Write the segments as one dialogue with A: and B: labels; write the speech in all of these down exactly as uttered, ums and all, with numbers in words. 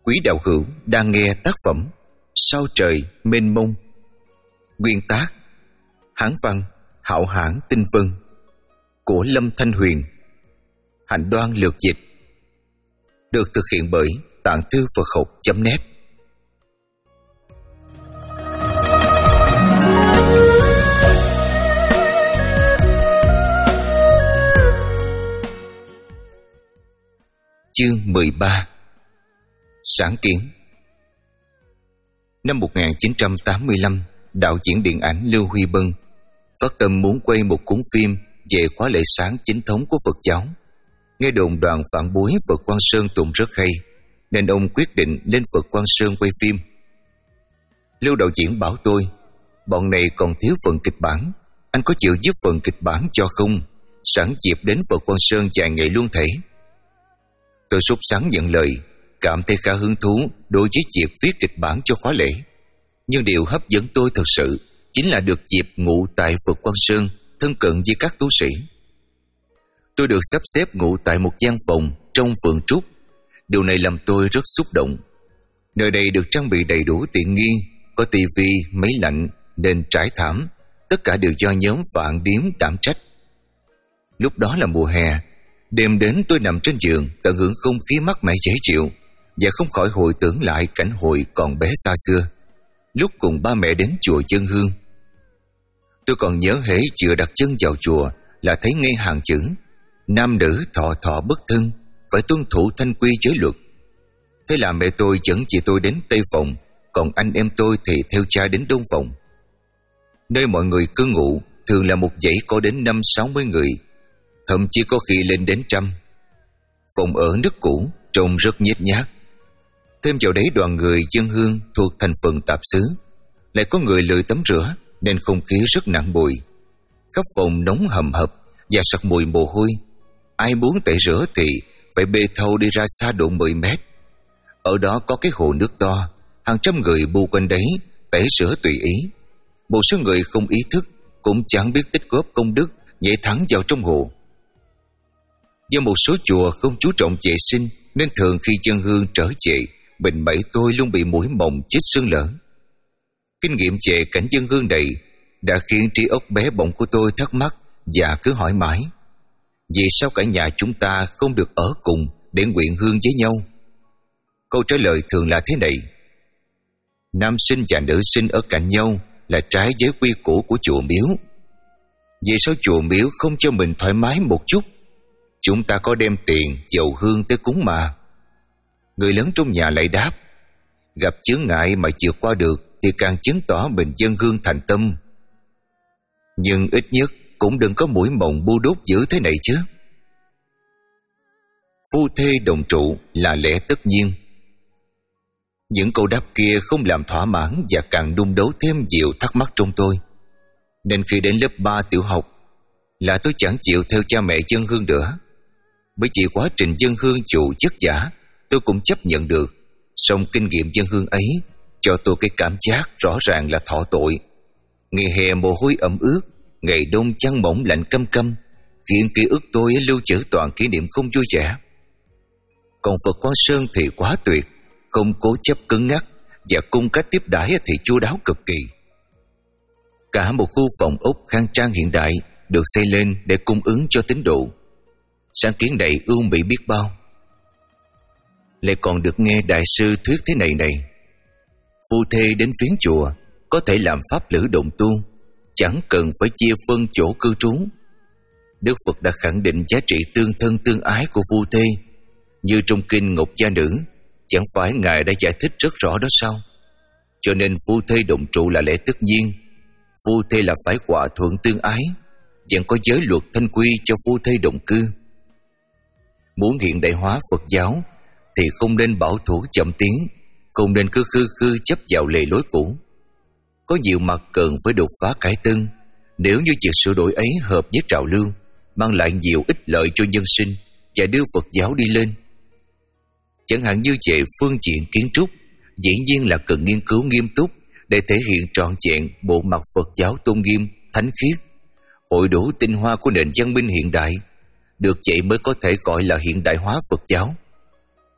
A: Quý đạo hữu đang nghe tác phẩm Sao trời mênh mông. Nguyên tác Hán văn Hạo Hãn Tinh Vân của Lâm Thanh Huyền. Hạnh Đoan lược dịch. Được thực hiện bởi Tạng Thư Phật Học chấm net. Chương mười ba. Sáng kiến. Năm một nghìn chín trăm tám mươi lăm, đạo diễn điện ảnh Lưu Huy Bân phát tâm muốn quay một cuốn phim về khóa lễ sáng chính thống của Phật giáo. Nghe đồn đoàn phản bối Phật Quang Sơn tụng rất hay, nên ông quyết định lên Phật Quang Sơn quay phim. Lưu đạo diễn bảo tôi, bọn này còn thiếu phần kịch bản, anh có chịu giúp phần kịch bản cho không? Sẵn dịp đến Phật Quang Sơn vài ngày luôn thể. Tôi sốt sắng nhận lời, cảm thấy khá hứng thú đối với việc viết kịch bản cho khóa lễ. Nhưng điều hấp dẫn tôi thật sự chính là được dịp ngụ tại Phật Quang Sơn, thân cận với các tu sĩ. Tôi được sắp xếp ngụ tại một gian phòng trong vườn trúc. Điều này làm tôi rất xúc động. Nơi đây được trang bị đầy đủ tiện nghi, có tivi, máy lạnh, nền trải thảm, tất cả đều do nhóm Vạn Điếm đảm trách. Lúc đó là mùa hè, đêm đến tôi nằm trên giường tận hưởng không khí mát mẻ dễ chịu và không khỏi hồi tưởng lại cảnh hồi còn bé xa xưa, lúc cùng ba mẹ đến chùa dân hương. Tôi còn nhớ hễ chưa đặt chân vào chùa là thấy ngay hàng chữ nam nữ thọ thọ bất thân, phải tuân thủ thanh quy giới luật. Thế là mẹ tôi dẫn chị tôi đến Tây Phòng, còn anh em tôi thì theo cha đến Đông Phòng. Nơi mọi người cư ngụ thường là một dãy có đến năm sáu mươi người, thậm chí có khi lên đến trăm. Phòng ở nước cũ, trông rất nhếch nhác. Thêm vào đấy đoàn người dân hương thuộc thành phần tạp xứ, lại có người lười tắm rửa nên không khí rất nặng mùi. Khắp phòng nóng hầm hập và sặc mùi mồ hôi. Ai muốn tẩy rửa thì phải bê thau đi ra xa độ mười mét. Ở đó có cái hồ nước to, hàng trăm người bu quanh đấy tẩy rửa tùy ý. Một số người không ý thức, cũng chẳng biết tích góp công đức, nhảy thẳng vào trong hồ. Do một số chùa không chú trọng vệ sinh nên thường khi dân hương trở về, bệnh mẩy tôi luôn bị muỗi mồng chích xương lở. Kinh nghiệm về cảnh dân hương này đã khiến trí óc bé bỏng của tôi thắc mắc và cứ hỏi mãi: vì sao cả nhà chúng ta không được ở cùng để nguyện hương với nhau? Câu trả lời thường là thế này: nam sinh và nữ sinh ở cạnh nhau là trái với quy củ của chùa miếu. Vì sao chùa miếu không cho mình thoải mái một chút? Chúng ta có đem tiền, dầu hương tới cúng mà. Người lớn trong nhà lại đáp: gặp chướng ngại mà vượt qua được thì càng chứng tỏ mình dâng hương thành tâm. Nhưng ít nhất cũng đừng có mũi mộng bu đốt dữ thế này chứ. Phu thê đồng trụ là lẽ tất nhiên. Những câu đáp kia không làm thỏa mãn và càng đun đấu thêm nhiều thắc mắc trong tôi. Nên khi đến lớp ba tiểu học là tôi chẳng chịu theo cha mẹ dâng hương nữa. Bởi chỉ quá trình dâng hương dù vất vả tôi cũng chấp nhận được, song kinh nghiệm dâng hương ấy cho tôi cái cảm giác rõ ràng là thọ tội. Ngày hè mồ hôi ẩm ướt, ngày đông chăn mỏng lạnh căm căm, khiến ký ức tôi lưu trữ toàn kỷ niệm không vui vẻ. Còn Phật Quang Sơn thì quá tuyệt, không cố chấp cứng ngắc và cung cách tiếp đãi thì chu đáo cực kỳ. Cả một khu phòng ốc khang trang hiện đại được xây lên để cung ứng cho tín đồ. Sáng kiến này ưu mỹ biết bao. Lại còn được nghe đại sư thuyết thế này này: phu thê đến viếng chùa có thể làm pháp lữ đồng tu, chẳng cần phải chia phân chỗ cư trú. Đức Phật đã khẳng định giá trị tương thân tương ái của phu thê, như trong kinh Ngọc Gia Nữ, chẳng phải Ngài đã giải thích rất rõ đó sao? Cho nên phu thê đồng trụ là lẽ tất nhiên. Phu thê là phải hòa thuận tương ái, vẫn có giới luật thanh quy cho phu thê đồng cư. Muốn hiện đại hóa Phật giáo thì không nên bảo thủ chậm tiến, không nên cứ khư khư chấp vào lề lối cũ. Có nhiều mặt cần phải đột phá cải tân. Nếu như việc sửa đổi ấy hợp với trào lưu, mang lại nhiều ích lợi cho nhân sinh và đưa Phật giáo đi lên. Chẳng hạn như về phương diện kiến trúc, dĩ nhiên là cần nghiên cứu nghiêm túc để thể hiện trọn vẹn bộ mặt Phật giáo tôn nghiêm, thánh khiết, hội đủ tinh hoa của nền văn minh hiện đại. Được vậy mới có thể gọi là hiện đại hóa Phật giáo.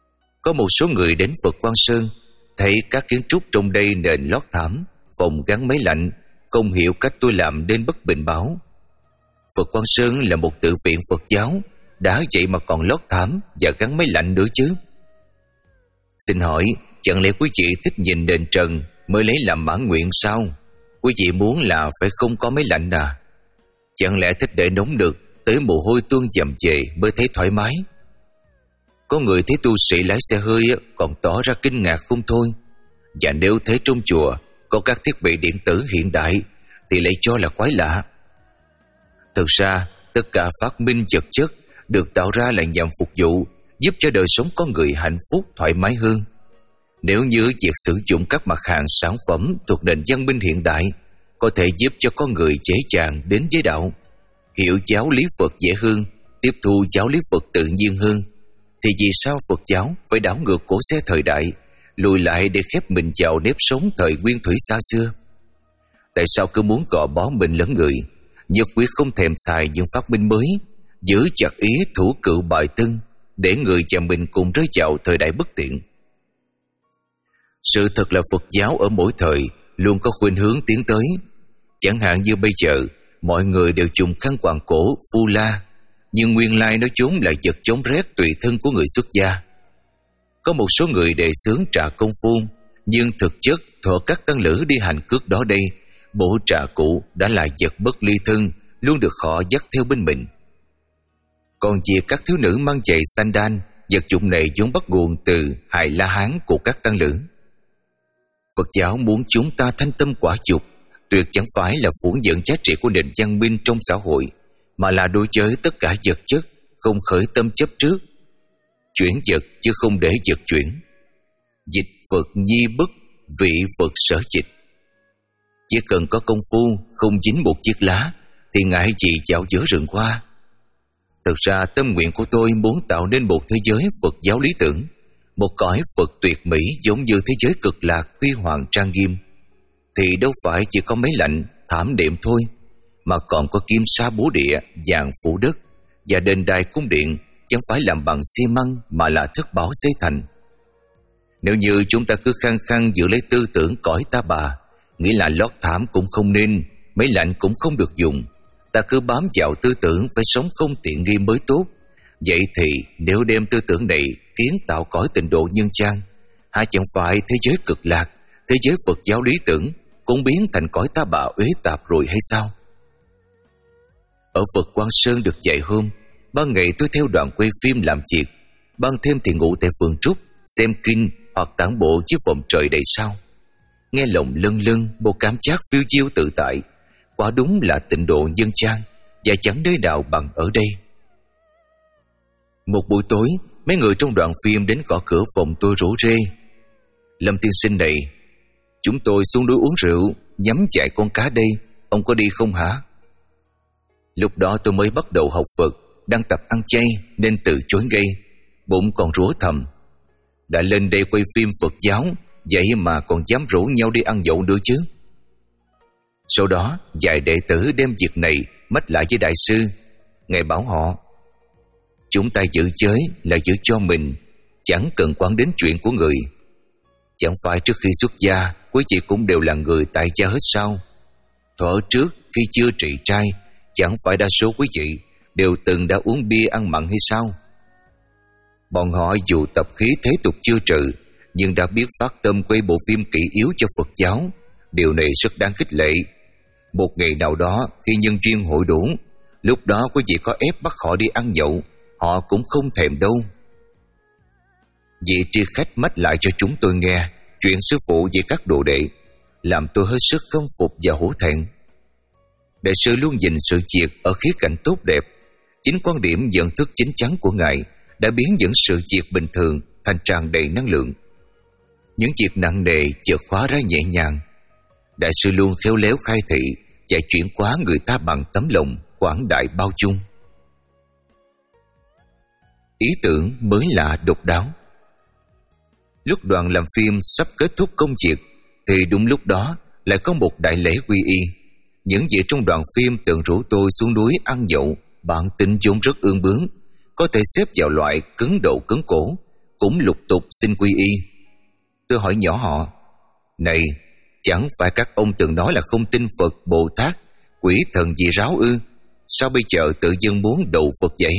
A: Có một số người đến Phật Quang Sơn, thấy các kiến trúc trong đây nền lót thảm, phòng gắn máy lạnh, không hiểu cách tôi làm nên bất bình báo: Phật Quang Sơn là một tự viện Phật giáo, đã vậy mà còn lót thảm và gắn máy lạnh nữa chứ. Xin hỏi, chẳng lẽ quý vị thích nhìn nền trần mới lấy làm mãn nguyện sao? Quý vị muốn là phải không có máy lạnh à? Chẳng lẽ thích để nóng được tới mồ hôi tuôn dầm về mới thấy thoải mái? Có người thấy tu sĩ lái xe hơi còn tỏ ra kinh ngạc không thôi. Và nếu thấy trong chùa có các thiết bị điện tử hiện đại thì lại cho là quái lạ. Thực ra tất cả phát minh vật chất được tạo ra là nhằm phục vụ, giúp cho đời sống con người hạnh phúc thoải mái hơn. Nếu như việc sử dụng các mặt hàng sản phẩm thuộc nền văn minh hiện đại có thể giúp cho con người dễ dàng đến với đạo, hiểu giáo lý Phật dễ hơn, tiếp thu giáo lý Phật tự nhiên hơn, thì vì sao Phật giáo phải đảo ngược cổ xe thời đại, lùi lại để khép mình vào nếp sống thời nguyên thủy xa xưa? Tại sao cứ muốn gò bó mình lẫn người, nhất quyết không thèm xài những phát minh mới, giữ chặt ý thủ cựu bài tân, để người và mình cùng rơi vào thời đại bất tiện? Sự thật là Phật giáo ở mỗi thời luôn có khuynh hướng tiến tới. Chẳng hạn như bây giờ mọi người đều dùng khăn quàng cổ Vu La, nhưng nguyên lai nó vốn là vật chống rét tùy thân của người xuất gia. Có một số người đề xướng trà công phu, nhưng thực chất thuở các tăng lữ đi hành cước đó đây, bộ trà cũ đã là vật bất ly thân, luôn được họ dắt theo bên mình. Còn việc các thiếu nữ mang giày sandal, vật dụng này vốn bắt nguồn từ hài la hán của các tăng lữ. Phật giáo muốn chúng ta thanh tâm quả dục, tuyệt chẳng phải là phủ nhận giá trị của nền văn minh trong xã hội, mà là đối với tất cả vật chất, không khởi tâm chấp trước. Chuyển vật chứ không để vật chuyển. Dịch Phật nhi bất, vị Phật sở dịch. Chỉ cần có công phu, không dính một chiếc lá, thì ngại gì dạo giữa rừng hoa. Thực ra tâm nguyện của tôi muốn tạo nên một thế giới Phật giáo lý tưởng, một cõi Phật tuyệt mỹ giống như thế giới cực lạc huy hoàng trang nghiêm. Thì đâu phải chỉ có máy lạnh, thảm đệm thôi, mà còn có kim sa bố địa, vàng phủ đất, và đền đài cung điện chẳng phải làm bằng xi măng mà là thất bảo xây thành. Nếu như chúng ta cứ khăng khăng giữ lấy tư tưởng cõi ta bà, nghĩ là lót thảm cũng không nên, máy lạnh cũng không được dùng, ta cứ bám vào tư tưởng phải sống không tiện nghi mới tốt, vậy thì nếu đem tư tưởng này kiến tạo cõi tịnh độ nhân gian, há chẳng phải thế giới cực lạc, thế giới Phật giáo lý tưởng cũng biến thành cõi ta bà uế tạp rồi hay sao? Ở Phật Quang Sơn được dạy hôm, ban ngày tôi theo đoàn quay phim làm việc, ban thêm thì ngủ tại vườn trúc, xem kinh hoặc tản bộ dưới vòm trời đầy sao. Nghe lòng lâng lâng một cảm giác phiêu diêu tự tại, quả đúng là tịnh độ nhân gian, và chẳng nơi nào bằng ở đây. Một buổi tối, mấy người trong đoàn phim đến gõ cửa phòng tôi rủ rê: Lâm tiên sinh này, chúng tôi xuống núi uống rượu, nhắm chạy con cá đây, ông có đi không hả? Lúc đó tôi mới bắt đầu học Phật, đang tập ăn chay nên từ chối ngay, bụng còn rủa thầm: đã lên đây quay phim Phật giáo, vậy mà còn dám rủ nhau đi ăn nhậu nữa chứ. Sau đó vài đệ tử đem việc này mách lại với đại sư. Ngài bảo họ: chúng ta giữ giới là giữ cho mình, chẳng cần quản đến chuyện của người. Chẳng phải trước khi xuất gia quý vị cũng đều là người tại gia hết sao? Thuở trước khi chưa trị trai, chẳng phải đa số quý vị đều từng đã uống bia ăn mặn hay sao? Bọn họ dù tập khí thế tục chưa trừ, nhưng đã biết phát tâm quay bộ phim kỷ yếu cho Phật giáo. Điều này rất đáng khích lệ. Một ngày nào đó khi nhân duyên hội đủ, lúc đó quý vị có ép bắt họ đi ăn nhậu, họ cũng không thèm đâu. Vị tri khách mách lại cho chúng tôi nghe chuyện sư phụ về các đồ đệ, làm tôi hết sức khâm phục và hổ thẹn. Đại sư luôn nhìn sự việc ở khía cạnh tốt đẹp. Chính quan điểm nhận thức chính chắn của Ngài đã biến những sự việc bình thường thành tràn đầy năng lượng. Những việc nặng nề chợt khóa ra nhẹ nhàng. Đại sư luôn khéo léo khai thị và chuyển hóa người ta bằng tấm lòng quảng đại bao dung. Ý tưởng mới lạ độc đáo. Lúc đoàn làm phim sắp kết thúc công việc thì đúng lúc đó lại có một đại lễ quy y. Những vị trong đoàn phim tưởng rủ tôi xuống núi ăn nhậu, bản tính vốn rất ương bướng, có thể xếp vào loại cứng đầu cứng cổ, cũng lục tục xin quy y. Tôi hỏi nhỏ họ: Này, chẳng phải các ông từng nói là không tin Phật, Bồ Tát, quỷ thần gì ráo ư? Sao bây giờ tự dưng muốn đầu Phật vậy?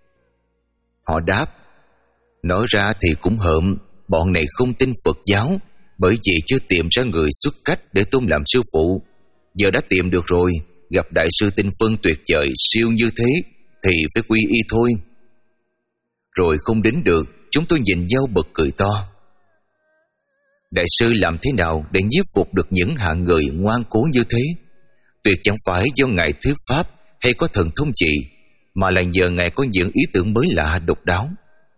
A: Họ đáp: Nói ra thì cũng hợm, bọn này không tin Phật giáo, bởi vì chưa tìm ra người xuất cách để tôn làm sư phụ. Giờ đã tìm được rồi, gặp đại sư tinh phân tuyệt vời siêu như thế thì phải quy y thôi. Rồi không đến được, chúng tôi nhìn nhau bật cười to. Đại sư làm thế nào để nhiếp phục được những hạng người ngoan cố như thế? Tuyệt chẳng phải do Ngài thuyết pháp hay có thần thông gì, mà là nhờ Ngài có những ý tưởng mới lạ độc đáo.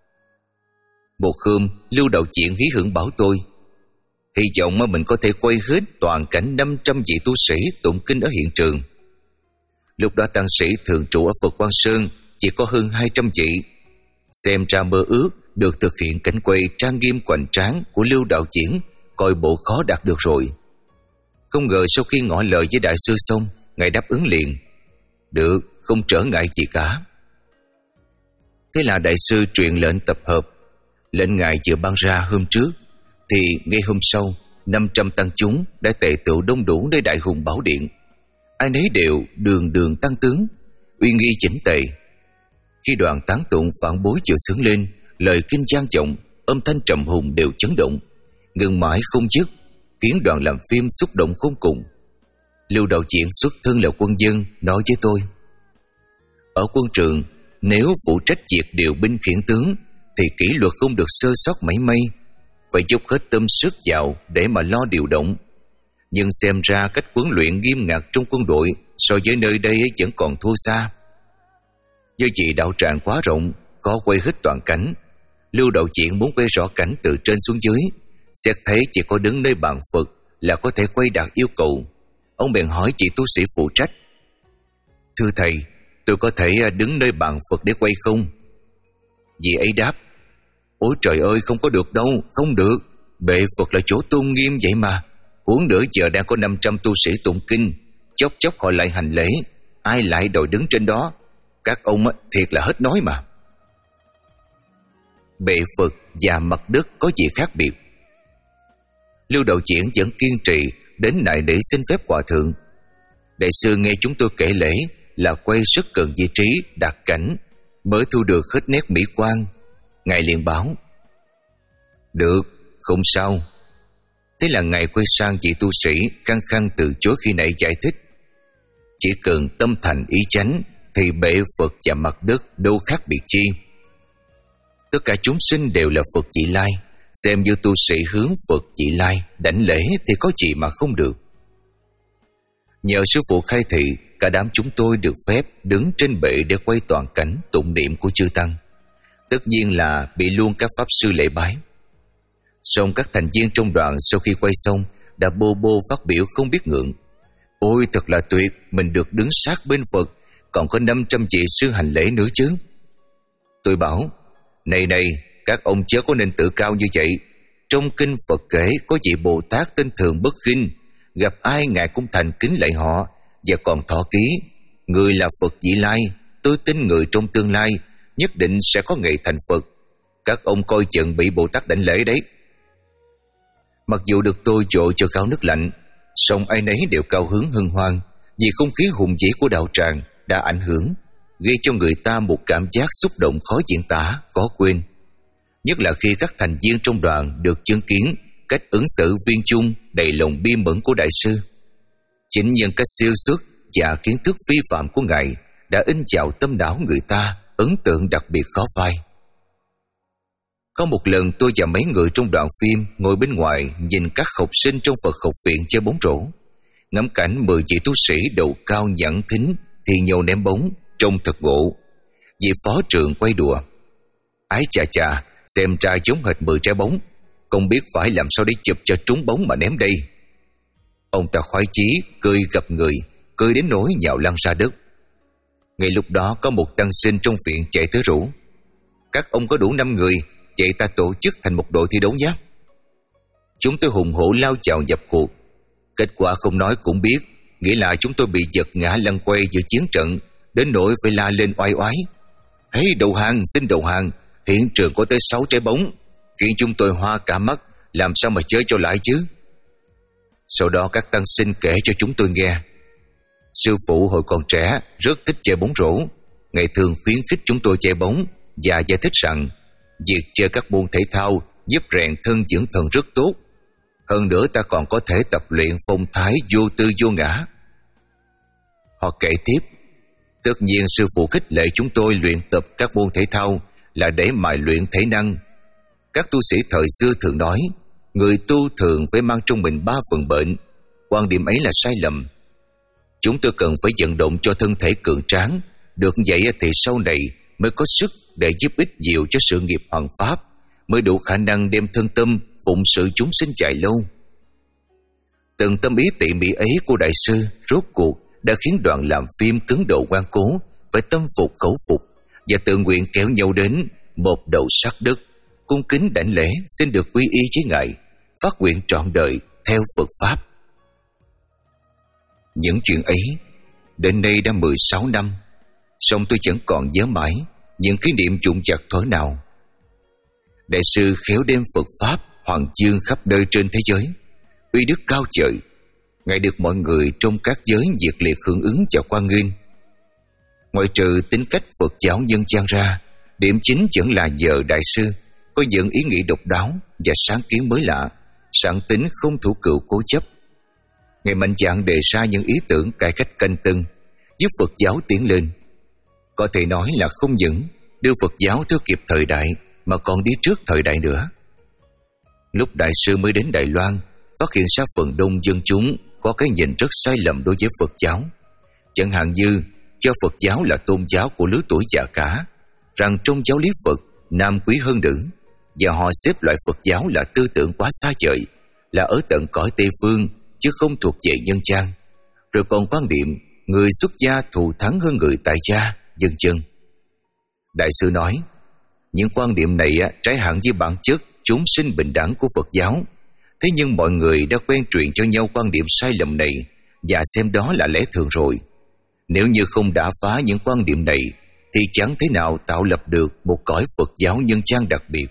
A: Một hôm, Lưu đạo diễn hí hưởng bảo tôi: Hy vọng mà mình có thể quay hết toàn cảnh năm trăm vị tu sĩ tụng kinh ở hiện trường. Lúc đó tăng sĩ thường trụ ở Phật Quang Sơn chỉ có hơn hai trăm vị. Xem ra mơ ước được thực hiện cảnh quay trang nghiêm hoành tráng của Lưu đạo diễn coi bộ khó đạt được rồi. Không ngờ sau khi ngỏ lời với đại sư xong, Ngài đáp ứng liền: Được, không trở ngại gì cả. Thế là đại sư truyền lệnh tập hợp. Lệnh Ngài vừa ban ra hôm trước, thì ngay hôm sau, năm trăm tăng chúng đã tề tựu đông đủ nơi đại hùng bảo điện. Ai nấy đều đường đường tăng tướng, uy nghi chỉnh tề. Khi đoàn tán tụng phản bối vừa xướng lên, lời kinh vang vọng, âm thanh trầm hùng đều chấn động, ngừng mãi không dứt, khiến đoàn làm phim xúc động khôn cùng. Lưu đạo diễn xuất thân là quân dân nói với tôi: Ở quân trường, nếu phụ trách việc điều binh khiển tướng thì kỷ luật không được sơ sót mảy may, phải dốc hết tâm sức vào để mà lo điều động. Nhưng xem ra cách huấn luyện nghiêm ngặt trong quân đội so với nơi đây vẫn còn thua xa. Do vì đạo tràng quá rộng, khó quay hết toàn cảnh. Lưu đạo diễn muốn quay rõ cảnh từ trên xuống dưới, xét thấy chỉ có đứng nơi bàn Phật là có thể quay đạt yêu cầu. Ông bèn hỏi chị tu sĩ phụ trách: Thưa thầy, tôi có thể đứng nơi bàn Phật để quay không? Vị ấy đáp: Ôi trời ơi, không có được đâu, không được. Bệ Phật là chỗ tôn nghiêm vậy mà. Huống nữa giờ đang có năm trăm tu sĩ tụng kinh, chốc chốc họ lại hành lễ, ai lại đòi đứng trên đó? Các ông thiệt là hết nói mà. Bệ Phật và mặt đất có gì khác biệt? Lưu đạo diễn vẫn kiên trì đến lại để xin phép hòa thượng. Đại sư nghe chúng tôi kể lễ là quay rất cần vị trí đạt cảnh mới thu được hết nét mỹ quan. Ngài liền bảo: Được, không sao. Thế là Ngài quay sang vị tu sĩ khăng khăng từ chối khi nãy giải thích: Chỉ cần tâm thành ý chánh thì bệ Phật và mặt đất đâu khác biệt chi. Tất cả chúng sinh đều là Phật Vị Lai, xem như tu sĩ hướng Phật Vị Lai đảnh lễ thì có gì mà không được. Nhờ sư phụ khai thị, cả đám chúng tôi được phép đứng trên bệ để quay toàn cảnh tụng niệm của chư tăng. Tất nhiên là bị luôn các pháp sư lễ bái. Song các thành viên trong đoàn sau khi quay xong đã bô bô phát biểu không biết ngượng: Ôi thật là tuyệt, mình được đứng sát bên Phật, còn có năm trăm vị sư hành lễ nữa chứ. Tôi bảo: Này này, các ông chớ có nên tự cao như vậy. Trong kinh Phật kể có vị Bồ Tát tên Thường Bất Khinh, gặp ai Ngài cũng thành kính lạy họ, và còn thọ ký: Người là Phật Vị Lai, tôi tin người trong tương lai nhất định sẽ có ngày thành Phật. Các ông coi chừng bị Bồ Tát đảnh lễ đấy. Mặc dù được tôi dội cho gáo nước lạnh, song ai nấy đều cao hứng hân hoan, vì không khí hùng vĩ của đạo tràng đã ảnh hưởng, gây cho người ta một cảm giác xúc động khó diễn tả, khó quên. Nhất là khi các thành viên trong đoàn được chứng kiến cách ứng xử viên chung đầy lòng bi mẫn của đại sư. Chính nhân cách siêu xuất và kiến thức vi phạm của Ngài đã in vào tâm não người ta ấn tượng đặc biệt khó phai. Có một lần tôi và mấy người trong đoàn phim ngồi bên ngoài nhìn các học sinh trong Phật học viện chơi bóng rổ, ngắm cảnh mười vị tu sĩ đầu cao nhẵn thính thì nhầu ném bóng, trông thật ngộ. Vị phó trưởng quay đùa: Ái chà chà, xem ra giống hệt mười trái bóng, không biết phải làm sao để chụp cho trúng bóng mà ném đây. Ông ta khoái chí cười gặp người, cười đến nỗi nhào lăn ra đất. Ngay lúc đó có một tăng sinh trong viện chạy tới rủ: Các ông có đủ năm người, vậy ta tổ chức thành một đội thi đấu nhé. Chúng tôi hùng hổ lao chào nhập cuộc. Kết quả không nói cũng biết, nghĩa là chúng tôi bị giật ngã lăn quay giữa chiến trận, đến nỗi phải la lên oai oái: Hãy đầu hàng, xin đầu hàng, hiện trường có tới sáu trái bóng, khiến chúng tôi hoa cả mắt, làm sao mà chơi cho lại chứ. Sau đó các tăng sinh kể cho chúng tôi nghe. Sư phụ hồi còn trẻ rất thích chơi bóng rổ, ngày thường khuyến khích chúng tôi chơi bóng và giải thích rằng việc chơi các môn thể thao giúp rèn thân dưỡng thần rất tốt. Hơn nữa ta còn có thể tập luyện phong thái vô tư vô ngã. Họ kể tiếp, tất nhiên sư phụ khích lệ chúng tôi luyện tập các môn thể thao là để mài luyện thể năng. Các tu sĩ thời xưa thường nói, người tu thường phải mang trong mình ba phần bệnh. Quan điểm ấy là sai lầm. Chúng tôi cần phải vận động cho thân thể cường tráng, được vậy thì sau này mới có sức để giúp ích nhiều cho sự nghiệp hoàng pháp, mới đủ khả năng đem thân tâm phụng sự chúng sinh dài lâu. Từng tâm ý tỉ mỉ ấy của đại sư rốt cuộc đã khiến đoàn làm phim cứng độ ngoan cố phải tâm phục khẩu phục và tự nguyện kéo nhau đến một đầu sát đất, cung kính đảnh lễ xin được quy y với ngài, phát nguyện trọn đời theo Phật pháp. Những chuyện ấy đến nay đã mười sáu năm, song tôi vẫn còn nhớ mãi những kỷ niệm vụn vặt thuở nào. Đại sư khéo đem Phật pháp hoàng dương khắp nơi trên thế giới, uy đức cao trời. Ngài được mọi người trong các giới nhiệt liệt hưởng ứng và hoan nghênh. Ngoại trừ tính cách Phật giáo nhân gian ra, điểm chính vẫn là nhờ đại sư có những ý nghĩ độc đáo và sáng kiến mới lạ, sẵn tính không thủ cựu cố chấp. Ngài mạnh dạn đề ra những ý tưởng cải cách canh tân, giúp Phật giáo tiến lên. Có thể nói là không những đưa Phật giáo theo kịp thời đại mà còn đi trước thời đại nữa. Lúc đại sư mới đến Đài Loan, phát hiện ra phần đông dân chúng có cái nhìn rất sai lầm đối với Phật giáo. Chẳng hạn như cho Phật giáo là tôn giáo của lứa tuổi già cả, rằng trong giáo lý Phật nam quý hơn nữ, và họ xếp loại Phật giáo là tư tưởng quá xa vời, là ở tận cõi Tây Phương chứ không thuộc về nhân gian. Rồi còn quan điểm người xuất gia thù thắng hơn người tại gia, vân vân. Đại sư nói, những quan điểm này trái hẳn với bản chất chúng sinh bình đẳng của Phật giáo. Thế nhưng mọi người đã quen truyền cho nhau quan điểm sai lầm này và xem đó là lẽ thường rồi. Nếu như không đả phá những quan điểm này thì chẳng thế nào tạo lập được một cõi Phật giáo nhân gian đặc biệt.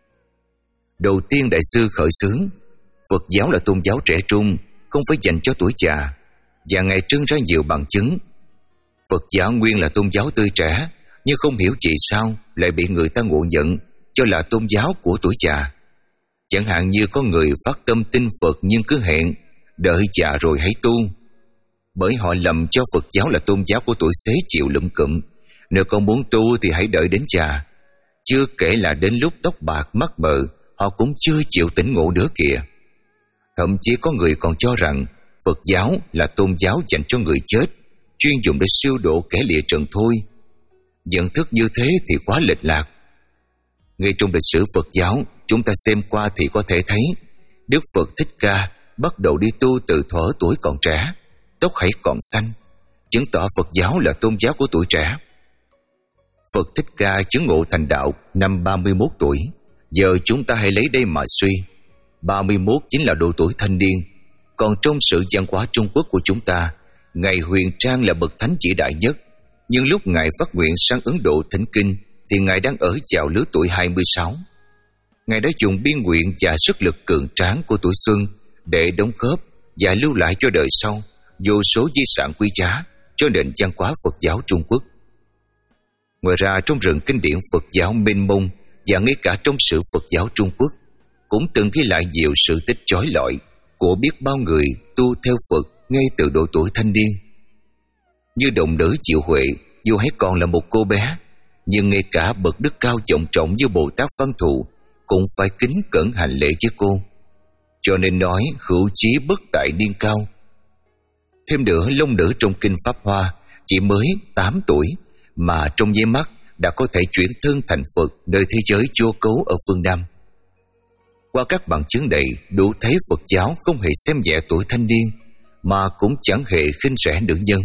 A: Đầu tiên đại sư khởi xướng, Phật giáo là tôn giáo trẻ trung, không phải dành cho tuổi già, và Ngài trưng ra nhiều bằng chứng. Phật giáo nguyên là tôn giáo tươi trẻ, nhưng không hiểu vì sao lại bị người ta ngộ nhận cho là tôn giáo của tuổi già. Chẳng hạn như có người phát tâm tin Phật nhưng cứ hẹn đợi già rồi hãy tu, bởi họ lầm cho Phật giáo là tôn giáo của tuổi xế chịu lụm cụm. Nếu con muốn tu thì hãy đợi đến già. Chưa kể là đến lúc tóc bạc mắt mờ, họ cũng chưa chịu tỉnh ngộ nữa kìa. Thậm chí có người còn cho rằng Phật giáo là tôn giáo dành cho người chết, chuyên dùng để siêu độ kẻ lìa trần thôi. Nhận thức như thế thì quá lệch lạc. Ngay trong lịch sử Phật giáo, chúng ta xem qua thì có thể thấy Đức Phật Thích Ca bắt đầu đi tu từ thuở tuổi còn trẻ, tóc hãy còn xanh, chứng tỏ Phật giáo là tôn giáo của tuổi trẻ. Phật Thích Ca chứng ngộ thành đạo năm ba mươi mốt tuổi. Giờ chúng ta hãy lấy đây mà suy, ba mươi mốt chính là độ tuổi thanh niên. Còn trong sự văn hóa Trung Quốc của chúng ta, Ngài Huyền Trang là bậc thánh vĩ đại nhất. Nhưng lúc Ngài phát nguyện sang Ấn Độ thỉnh kinh thì Ngài đang ở vào lứa tuổi hai mươi sáu. Ngài đã dùng biên nguyện và sức lực cường tráng của tuổi xuân để đóng góp và lưu lại cho đời sau vô số di sản quý giá cho nền văn hóa Phật giáo Trung Quốc. Ngoài ra, trong rừng kinh điển Phật giáo mênh mông và ngay cả trong sử Phật giáo Trung Quốc cũng từng ghi lại nhiều sự tích chói lọi của biết bao người tu theo Phật ngay từ độ tuổi thanh niên. Như đồng nữ Diệu Huệ, dù hay còn là một cô bé, nhưng ngay cả bậc đức cao vọng trọng như Bồ Tát Văn Thù cũng phải kính cẩn hành lễ với cô. Cho nên nói hữu chí bất tại niên cao. Thêm nữa, long nữ trong kinh Pháp Hoa chỉ mới tám tuổi mà trong nháy mắt đã có thể chuyển thân thành Phật nơi thế giới vô cấu ở phương Nam. Qua các bằng chứng này, đủ thấy Phật giáo không hề xem nhẹ tuổi thanh niên, mà cũng chẳng hề khinh rẻ nữ nhân.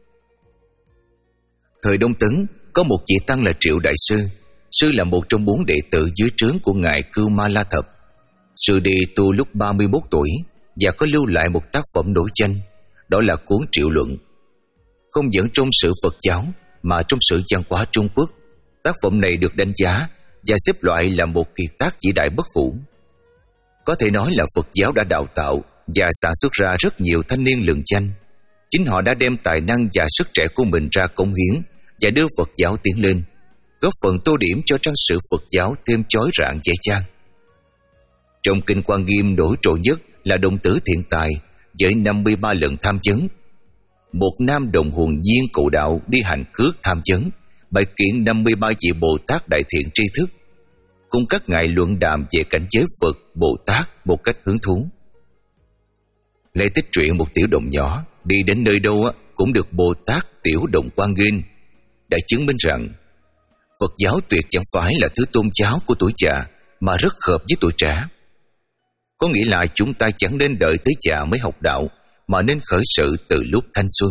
A: Thời Đông Tấn, có một vị tăng là Triệu Đại Sư. Sư là một trong bốn đệ tử dưới trướng của Ngài Cưu Ma La Thập. Sư đi tu lúc ba mươi mốt tuổi và có lưu lại một tác phẩm nổi danh, đó là cuốn Triệu Luận. Không những trong sử Phật giáo mà trong sử văn hóa Trung Quốc, tác phẩm này được đánh giá và xếp loại là một kiệt tác vĩ đại bất hủ. Có thể nói là Phật giáo đã đào tạo và sản xuất ra rất nhiều thanh niên lừng danh. Chính họ đã đem tài năng và sức trẻ của mình ra cống hiến và đưa Phật giáo tiến lên, góp phần tô điểm cho trang sử Phật giáo thêm chói rạng dễ chang. Trong kinh Quan Nghiêm nổi trội nhất là Đồng Tử Thiện Tài với năm mươi ba lần tham vấn. Một nam đồng hồn nhiên cầu đạo đi hành cước tham vấn, bài kiện năm mươi ba vị Bồ Tát đại thiện tri thức, cùng các ngài luận đàm về cảnh giới Phật, Bồ Tát một cách hứng thú. Lấy tích truyện một tiểu đồng nhỏ đi đến nơi đâu cũng được Bồ Tát tiểu đồng quan nghênh, đã chứng minh rằng Phật giáo tuyệt chẳng phải là thứ tôn giáo của tuổi già, mà rất hợp với tuổi trẻ. Có nghĩa là chúng ta chẳng nên đợi tới già mới học đạo, mà nên khởi sự từ lúc thanh xuân.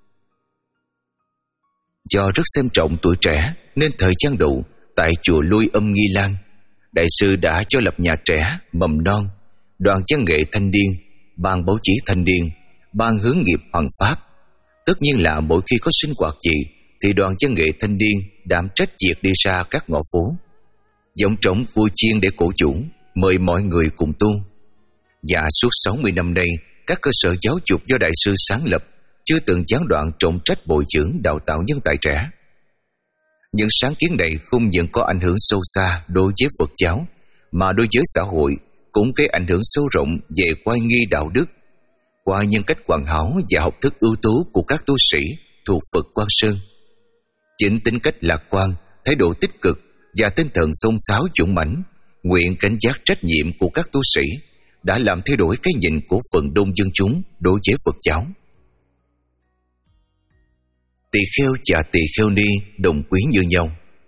A: Do rất xem trọng tuổi trẻ nên thời gian đầu tại chùa Lui Âm Nghi Lan, đại sư đã cho lập nhà trẻ, mầm non, đoàn văn nghệ thanh niên, ban báo chí thanh niên, ban hướng nghiệp hoàng pháp. Tất nhiên là mỗi khi có sinh hoạt gì thì đoàn văn nghệ thanh niên đảm trách việc đi ra các ngõ phố, giọng trống vui chiên để cổ vũ, mời mọi người cùng tu. Và suốt sáu mươi năm nay, các cơ sở giáo dục do đại sư sáng lập chưa từng gián đoạn trọng trách bồi dưỡng đào tạo nhân tài trẻ. Những sáng kiến này không những có ảnh hưởng sâu xa đối với Phật giáo, mà đối với xã hội cũng gây ảnh hưởng sâu rộng về oai nghi đạo đức, qua nhân cách hoàn hảo và học thức ưu tú của các tu sĩ thuộc Phật Quang Sơn. Chính tính cách lạc quan, thái độ tích cực và tinh thần xông xáo dũng mãnh, nguyện cảnh giác trách nhiệm của các tu sĩ đã làm thay đổi cái nhìn của phần đông dân chúng đối với Phật giáo. Tỳ kheo và tỳ kheo ni đồng quý như nhau.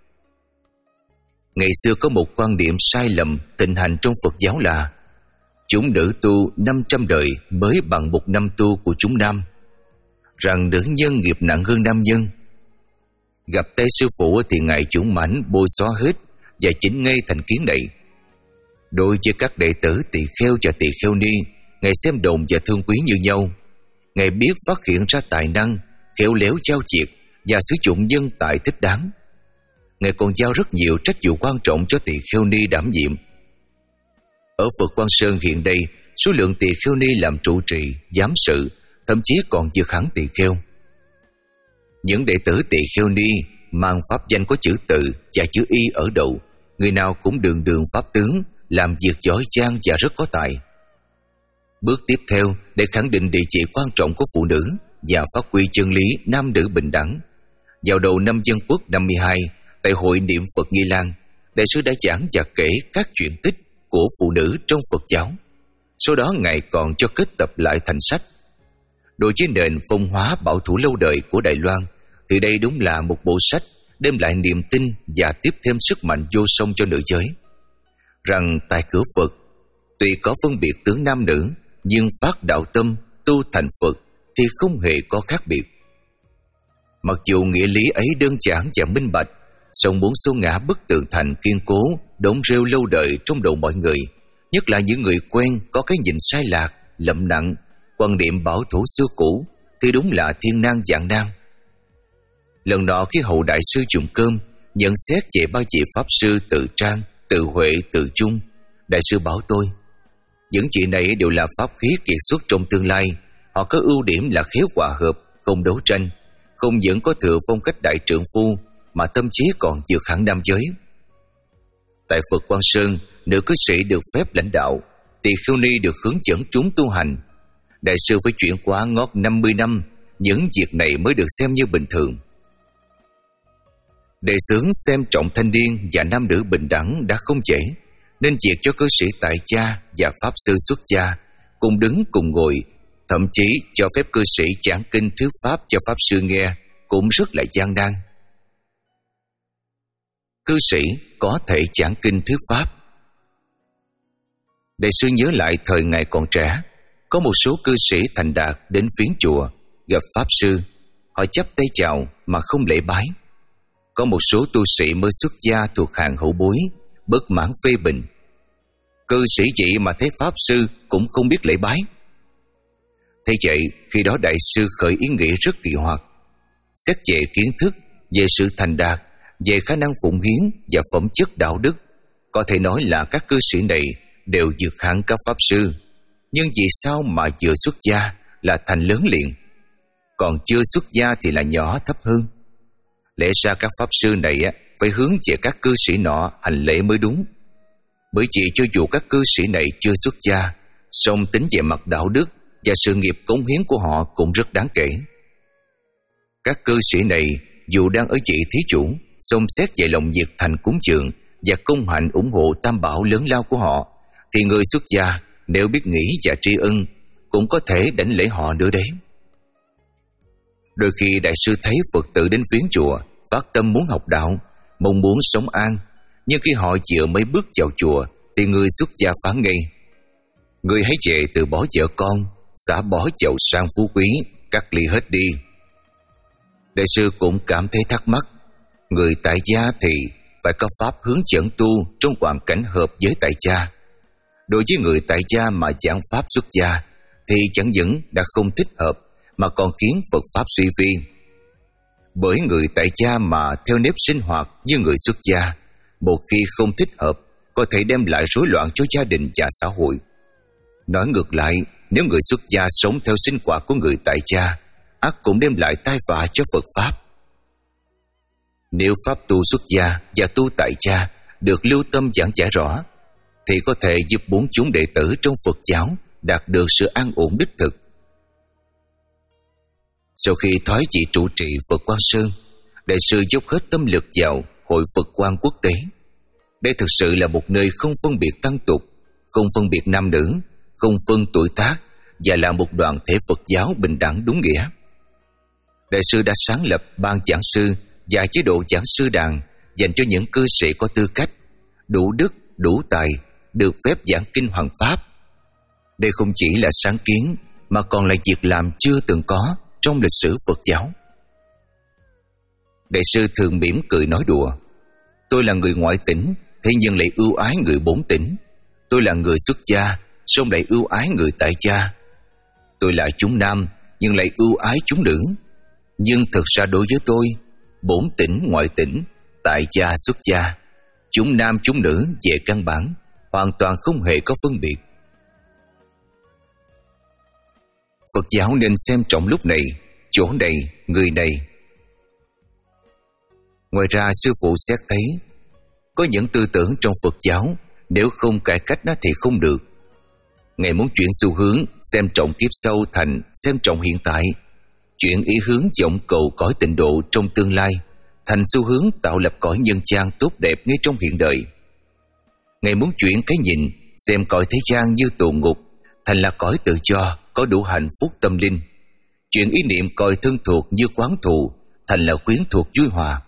A: Ngày xưa có một quan điểm sai lầm thịnh hành trong Phật giáo là chúng nữ tu năm trăm đời mới bằng một năm tu của chúng nam, rằng nữ nhân nghiệp nặng hơn nam nhân. Gặp tay sư phụ thì ngài dũng mãnh bôi xóa hết và chỉnh ngay thành kiến này. Đối với các đệ tử tỳ kheo và tỳ kheo ni, ngài xem đồng và thương quý như nhau. Ngài biết phát hiện ra tài năng, khéo léo giao triệt và sử dụng nhân tài thích đáng. Ngài còn giao rất nhiều trách vụ quan trọng cho tỳ kheo ni đảm nhiệm. Ở Phật Quang Sơn hiện đây, số lượng tỳ kheo ni làm trụ trì, giám sự thậm chí còn vượt hẳn tỳ kheo. Những đệ tử tỳ kheo ni mang pháp danh có chữ Tự và chữ Y ở đầu, người nào cũng đường đường pháp tướng, làm việc giỏi giang và rất có tài. Bước tiếp theo để khẳng định địa vị quan trọng của phụ nữ và phát huy chân lý nam nữ bình đẳng, vào đầu năm Dân Quốc năm mươi hai, tại hội niệm Phật Nghi Lan, đại sư đã giảng và kể các chuyện tích của phụ nữ trong Phật giáo. Sau đó ngài còn cho kết tập lại thành sách. Đối với nền phong hóa bảo thủ lâu đời của Đài Loan, thì đây đúng là một bộ sách đem lại niềm tin và tiếp thêm sức mạnh vô song cho nữ giới. Rằng tại cửa Phật, tuy có phân biệt tướng nam nữ, nhưng phát đạo tâm, tu thành Phật thì không hề có khác biệt. Mặc dù nghĩa lý ấy đơn giản và minh bạch, song muốn xô ngã bức tường thành kiên cố, đóng rêu lâu đời trong đầu mọi người, nhất là những người quen có cái nhìn sai lạc, lậm nặng, quan niệm bảo thủ xưa cũ, thì đúng là thiên nan vạn nan. Lần nọ khi hậu đại sư dùng cơm nhận xét về ba vị pháp sư Tự Trang, Tự Huệ, Tự Chung, đại sư bảo tôi: những chị này đều là pháp khí kiệt xuất trong tương lai. Họ có ưu điểm là khéo hòa hợp, không đấu tranh, không những có thừa phong cách đại trượng phu, mà tâm trí còn vượt hẳn nam giới. Tại Phật Quang Sơn, nữ cư sĩ được phép lãnh đạo, tỳ kheo ni được hướng dẫn chúng tu hành. Đại sư phải chuyển qua ngót năm mươi năm, những việc này mới được xem như bình thường. Đề xướng xem trọng thanh niên và nam nữ bình đẳng đã không dễ, nên việc cho cư sĩ tại gia và pháp sư xuất gia cùng đứng cùng ngồi, thậm chí cho phép cư sĩ giảng kinh thuyết pháp cho pháp sư nghe cũng rất là gian nan. Cư sĩ có thể giảng kinh thuyết pháp. Đại sư nhớ lại thời ngài còn trẻ, có một số cư sĩ thành đạt đến viếng chùa, gặp pháp sư, họ chắp tay chào mà không lễ bái. Có một số tu sĩ mới xuất gia thuộc hàng hậu bối, bất mãn phê bình: cư sĩ vậy mà thấy pháp sư cũng không biết lễ bái. Thế vậy, khi đó đại sư khởi ý nghĩ rất kỳ hoặc. Xét về kiến thức, về sự thành đạt về khả năng phụng hiến và phẩm chất đạo đức, có thể nói là các cư sĩ này đều vượt hẳn các pháp sư. Nhưng vì sao mà vừa xuất gia là thành lớn liền, còn chưa xuất gia thì là nhỏ thấp hơn? Lẽ ra các pháp sư này phải hướng về các cư sĩ nọ hành lễ mới đúng. Bởi vì cho dù các cư sĩ này chưa xuất gia, song tính về mặt đạo đức và sự nghiệp cống hiến của họ cũng rất đáng kể. Các cư sĩ này dù đang ở vị thí chủ, song xét về lòng nhiệt thành cúng dường và công hạnh ủng hộ tam bảo lớn lao của họ, thì người xuất gia nếu biết nghĩ và tri ân cũng có thể đảnh lễ họ nữa đấy. Đôi khi đại sư thấy Phật tử đến viếng chùa, phát tâm muốn học đạo, mong muốn sống an, nhưng khi họ vừa mới bước vào chùa thì người xuất gia phán ngay: "Người hãy về từ bỏ vợ con, xả bỏ giàu sang phú quý, cắt ly hết đi." Đại sư cũng cảm thấy thắc mắc, người tại gia thì phải có pháp hướng dẫn tu trong hoàn cảnh hợp với tại gia. Đối với người tại gia mà giảng pháp xuất gia thì chẳng những đã không thích hợp mà còn khiến Phật pháp suy vi. Bởi người tại gia mà theo nếp sinh hoạt như người xuất gia, một khi không thích hợp có thể đem lại rối loạn cho gia đình và xã hội. Nói ngược lại, nếu người xuất gia sống theo sinh hoạt của người tại gia, ắt cũng đem lại tai vạ cho Phật pháp. Nếu pháp tu xuất gia và tu tại gia được lưu tâm giảng giải rõ, thì có thể giúp bốn chúng đệ tử trong Phật giáo đạt được sự an ổn đích thực. Sau khi thoái vị trụ trì Phật Quang Sơn, đại sư dốc hết tâm lực vào Hội Phật Quang Quốc tế. Đây thực sự là một nơi không phân biệt tăng tục, không phân biệt nam nữ, không phân tuổi tác, và là một đoàn thể Phật giáo bình đẳng đúng nghĩa. Đại sư đã sáng lập ban giảng sư và chế độ giảng sư đàn dành cho những cư sĩ có tư cách, đủ đức, đủ tài, được phép giảng kinh Hoằng Pháp. Đây không chỉ là sáng kiến mà còn là việc làm chưa từng có trong lịch sử Phật giáo. Đại sư thường mỉm cười nói đùa: "Tôi là người ngoại tỉnh, thế nhưng lại ưu ái người bốn tỉnh. Tôi là người xuất gia, song lại ưu ái người tại gia. Tôi là chúng nam, nhưng lại ưu ái chúng nữ. Nhưng thực ra đối với tôi, bốn tỉnh ngoại tỉnh, tại gia xuất gia, chúng nam chúng nữ về căn bản hoàn toàn không hề có phân biệt." Phật giáo nên xem trọng lúc này, chỗ này, người này. Ngoài ra, sư phụ xét thấy có những tư tưởng trong Phật giáo nếu không cải cách nó thì không được. Ngài muốn chuyển xu hướng xem trọng kiếp sau thành xem trọng hiện tại, chuyển ý hướng vọng cầu cõi tịnh độ trong tương lai thành xu hướng tạo lập cõi nhân gian tốt đẹp ngay trong hiện đời. Ngài muốn chuyển cái nhìn xem cõi thế gian như tù ngục thành là cõi tự do có đủ hạnh phúc tâm linh, chuyển ý niệm coi thân thuộc như quán thù thành là quyến thuộc vui hòa.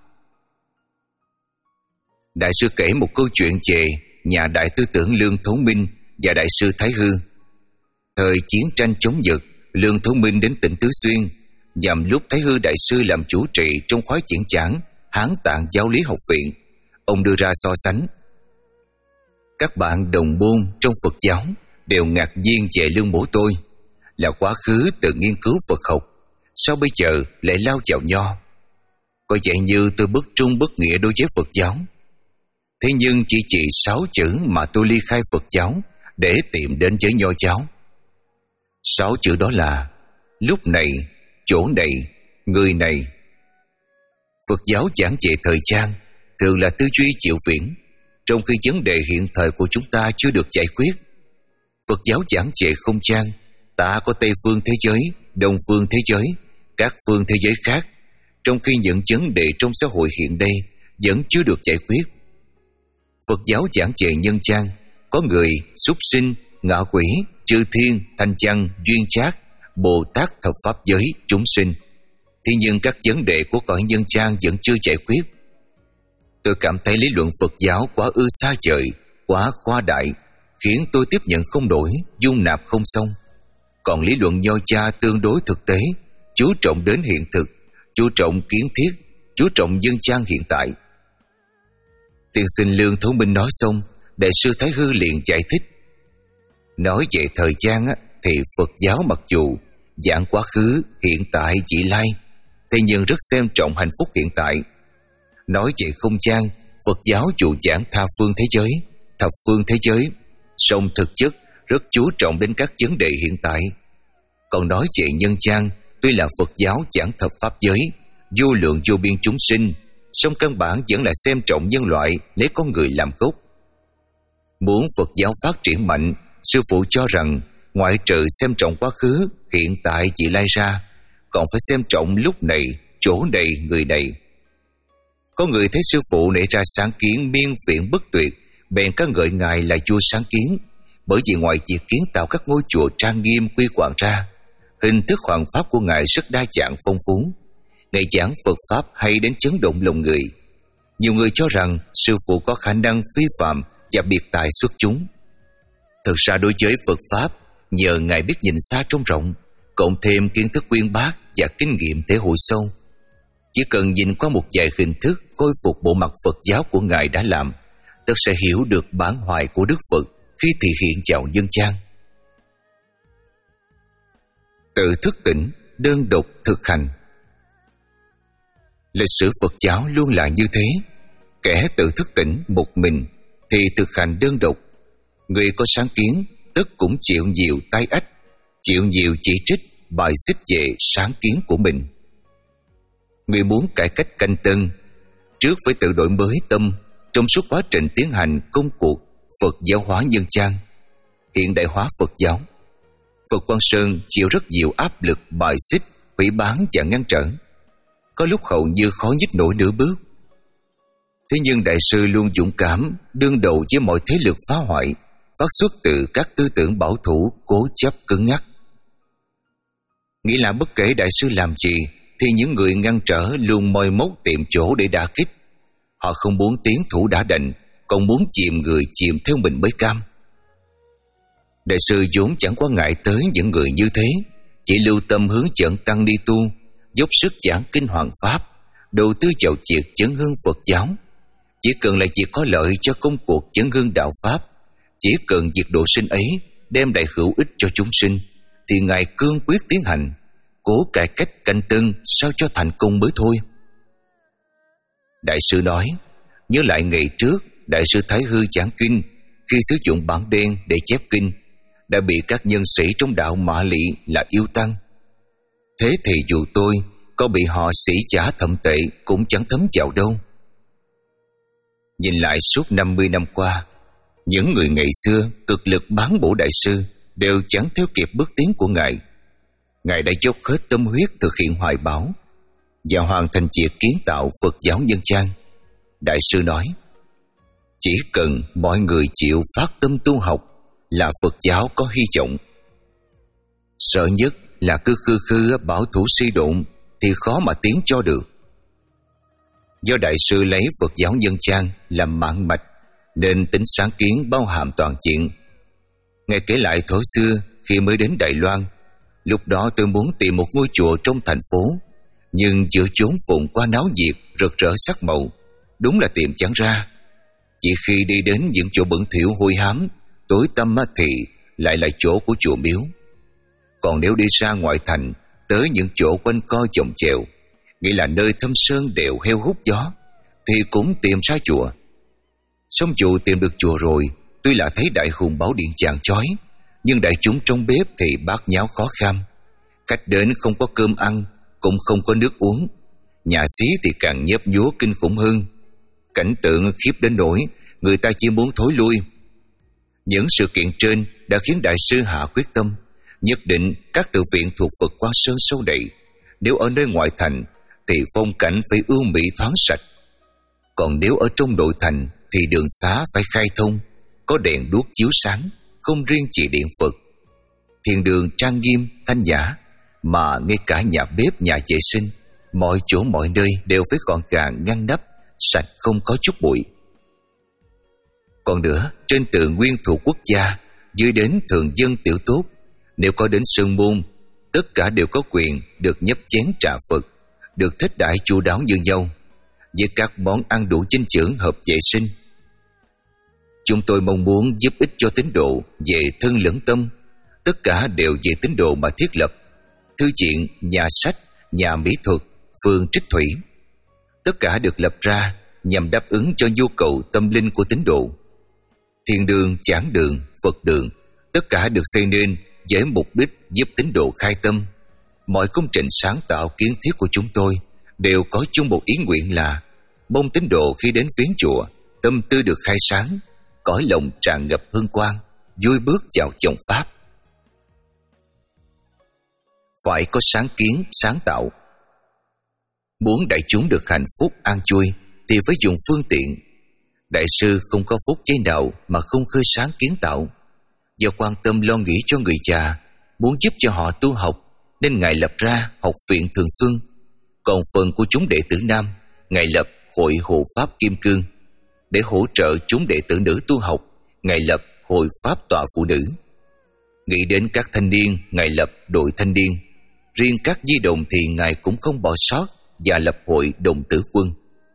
A: Đại sư kể một câu chuyện về nhà đại tư tưởng Lương Thốn Minh và đại sư Thái Hư. Thời chiến tranh chống Nhật, Lương Thốn Minh đến tỉnh Tứ Xuyên, nhằm lúc Thái Hư đại sư làm chủ trì trong khóa diễn giảng Hán Tạng Giáo lý học viện. Ông đưa ra so sánh: "Các bạn đồng môn trong Phật giáo đều ngạc nhiên về Lương bố tôi, là quá khứ tự nghiên cứu Phật học, sao bây giờ lại lao vào nho? Có vẻ như tôi bất trung bất nghĩa đối với Phật giáo. Thế nhưng chỉ chỉ sáu chữ mà tôi ly khai Phật giáo để tìm đến với nho giáo. Sáu chữ đó là lúc này, chỗ này, người này." Phật giáo giảng về thời gian thường là tư duy chịu viễn, trong khi vấn đề hiện thời của chúng ta chưa được giải quyết. Phật giáo giảng về không gian, ta có Tây phương thế giới, Đông phương thế giới, các phương thế giới khác, trong khi những vấn đề trong xã hội hiện đây vẫn chưa được giải quyết. Phật giáo giảng về nhân gian, có người, súc sinh, ngạ quỷ, chư thiên, thanh văn, duyên giác, Bồ Tát thập pháp giới, chúng sinh. Thế nhưng các vấn đề của cõi nhân gian vẫn chưa giải quyết. Tôi cảm thấy lý luận Phật giáo quá ư xa vời, quá khoa đại, khiến tôi tiếp nhận không nổi, dung nạp không xong. Còn lý luận Nho cha tương đối thực tế, chú trọng đến hiện thực, chú trọng kiến thiết, chú trọng dân gian hiện tại. Tiên sinh Lương Thốn Minh nói xong, đại sư Thái Hư liền giải thích: "Nói về thời gian á, thì Phật giáo mặc dù giảng quá khứ, hiện tại, vị lai, thế nhưng rất xem trọng hạnh phúc hiện tại. nói về không gian, Phật giáo dụ giảng tha phương thế giới, thập phương thế giới, song thực chất rất chú trọng đến các vấn đề hiện tại. Còn nói về nhân gian, tuy là Phật giáo giảng thập pháp giới, vô lượng vô biên chúng sinh, song căn bản vẫn là xem trọng nhân loại, lấy con người làm gốc. Muốn Phật giáo phát triển mạnh, sư phụ cho rằng ngoại trừ xem trọng quá khứ, hiện tại vị lai ra, còn phải xem trọng lúc này, chỗ này, người này. Có người thấy sư phụ nảy ra sáng kiến miên viện bất tuyệt, bèn ca ngợi ngài là vua sáng kiến, bởi vì ngoài việc kiến tạo các ngôi chùa trang nghiêm quy quản ra, hình thức hoằng pháp của ngài rất đa dạng phong phú. Ngài giảng Phật pháp hay đến chấn động lòng người. Nhiều người cho rằng sư phụ có khả năng phi phạm và biệt tài xuất chúng. Thực ra đối với Phật pháp, nhờ ngài biết nhìn xa trông rộng, cộng thêm kiến thức uyên bác và kinh nghiệm thể hội sâu, chỉ cần nhìn qua một vài hình thức khôi phục bộ mặt Phật giáo của ngài đã làm, tất sẽ hiểu được bản hoài của Đức Phật khi thể hiện vào nhân gian. Tự thức tỉnh, đơn độc thực hành. Lịch sử Phật giáo luôn là như thế. Kẻ tự thức tỉnh một mình thì thực hành đơn độc. Người có sáng kiến tất cũng chịu nhiều tai ách, chịu nhiều chỉ trích, bài xích về sáng kiến của mình. Người muốn cải cách canh tân, trước phải tự đổi mới tâm trong suốt quá trình tiến hành công cuộc Phật giáo hóa nhân gian, hiện đại hóa Phật giáo. Phật Quang Sơn chịu rất nhiều áp lực bài xích, hủy bán và ngăn trở, có lúc hầu như khó nhích nổi nửa bước. Thế nhưng đại sư luôn dũng cảm đương đầu với mọi thế lực phá hoại, phát xuất từ các tư tưởng bảo thủ cố chấp cứng nhắc. Nghĩ là bất kể đại sư làm gì thì những người ngăn trở luôn moi móc tìm chỗ để đả kích. Họ không muốn tiến thủ đã đành, còn muốn chìm người chìm theo mình mới cam. Đại sư vốn chẳng quá ngại tới những người như thế, chỉ lưu tâm hướng dẫn tăng ni tu, dốc sức giảng kinh hoàng pháp, đầu tư vào việc chấn hưng Phật giáo. Chỉ cần là việc có lợi cho công cuộc chấn hưng đạo pháp, chỉ cần việc độ sinh ấy đem lại hữu ích cho chúng sinh, thì ngài cương quyết tiến hành, cố cải cách canh tân sao cho thành công mới thôi. Đại sư nói, nhớ lại ngày trước đại sư Thái Hư giảng kinh, khi sử dụng bảng đen để chép kinh, đã bị các nhân sĩ trong đạo mạ lị là yêu tăng. Thế thì dù tôi có bị họ sĩ giả thậm tệ cũng chẳng thấm vào đâu. Nhìn lại suốt năm mươi năm qua, những người ngày xưa cực lực bán bổ đại sư đều chẳng theo kịp bước tiến của ngài. Ngài đã dốc hết tâm huyết thực hiện hoài bão và hoàn thành việc kiến tạo Phật giáo nhân gian. Đại sư nói, chỉ cần mọi người chịu phát tâm tu học là Phật giáo có hy vọng. Sợ nhất là cứ khư khư bảo thủ suy độn thì khó mà tiến cho được. Do đại sư lấy Phật giáo nhân gian làm mạng mạch, nên tính sáng kiến bao hàm toàn diện. Ngài kể lại thuở xưa khi mới đến Đài Loan, lúc đó tôi muốn tìm một ngôi chùa trong thành phố, nhưng giữa chốn phồn qua náo nhiệt, rực rỡ sắc màu, đúng là tìm chẳng ra. Chỉ khi đi đến những chỗ bẩn thỉu hôi hám, tối tăm thì lại là chỗ của chùa miếu. Còn nếu đi ra ngoại thành, tới những chỗ quanh co chồng chèo, nghĩa là nơi thâm sơn đều heo hút gió, thì cũng tìm ra chùa. Xong dù tìm được chùa rồi, tuy là thấy đại hùng bảo điện chàng chói, nhưng đại chúng trong bếp thì bát nháo khó kham. Khách đến không có cơm ăn, cũng không có nước uống. Nhà xí thì càng nhấp nhúa kinh khủng hơn. Cảnh tượng khiếp đến nỗi người ta chỉ muốn thối lui. Những sự kiện trên đã khiến đại sư hạ quyết tâm, nhất định các tự viện thuộc Phật Quang Sơn sâu đầy, nếu ở nơi ngoại thành thì phong cảnh phải ưu mỹ thoáng sạch, còn nếu ở trong nội thành thì đường xá phải khai thông, có đèn đuốc chiếu sáng, không riêng chỉ điện Phật. Thiền đường trang nghiêm thanh nhã, mà ngay cả nhà bếp, nhà vệ sinh, mọi chỗ mọi nơi đều phải gọn gàng ngăn nắp, sạch không có chút bụi. Còn nữa, trên từ nguyên thủ quốc gia, dưới đến thường dân tiểu tốt, nếu có đến sơn môn, tất cả đều có quyền được nhấp chén trà Phật, được thích đãi chu đáo như nhau, với các món ăn đủ dinh dưỡng hợp vệ sinh. Chúng tôi mong muốn giúp ích cho tín đồ về thân lẫn tâm, tất cả đều về tín đồ mà thiết lập thư viện, nhà sách, nhà mỹ thuật, phường Trích Thủy. Tất cả được lập ra nhằm đáp ứng cho nhu cầu tâm linh của tín đồ. Thiên đường, giảng đường, Phật đường, tất cả được xây nên với mục đích giúp tín đồ khai tâm. Mọi công trình sáng tạo kiến thiết của chúng tôi đều có chung một ý nguyện là mong tín đồ khi đến viếng chùa, tâm tư được khai sáng, cõi lòng tràn ngập hương quang, vui bước vào chồng pháp. Phải có sáng kiến, sáng tạo. Muốn đại chúng được hạnh phúc an vui thì phải dùng phương tiện. Đại sư không có phút giây nào mà không khơi sáng kiến tạo. Do quan tâm lo nghĩ cho người già, muốn giúp cho họ tu học, nên Ngài lập ra học viện thường xuân. Còn phần của chúng đệ tử nam, Ngài lập hội hộ pháp kim cương. Để hỗ trợ chúng đệ tử nữ tu học, Ngài lập hội pháp tọa phụ nữ. Nghĩ đến các thanh niên, Ngài lập đội thanh niên. Riêng các di đồng thì Ngài cũng không bỏ sót và lập hội đồng tử quân.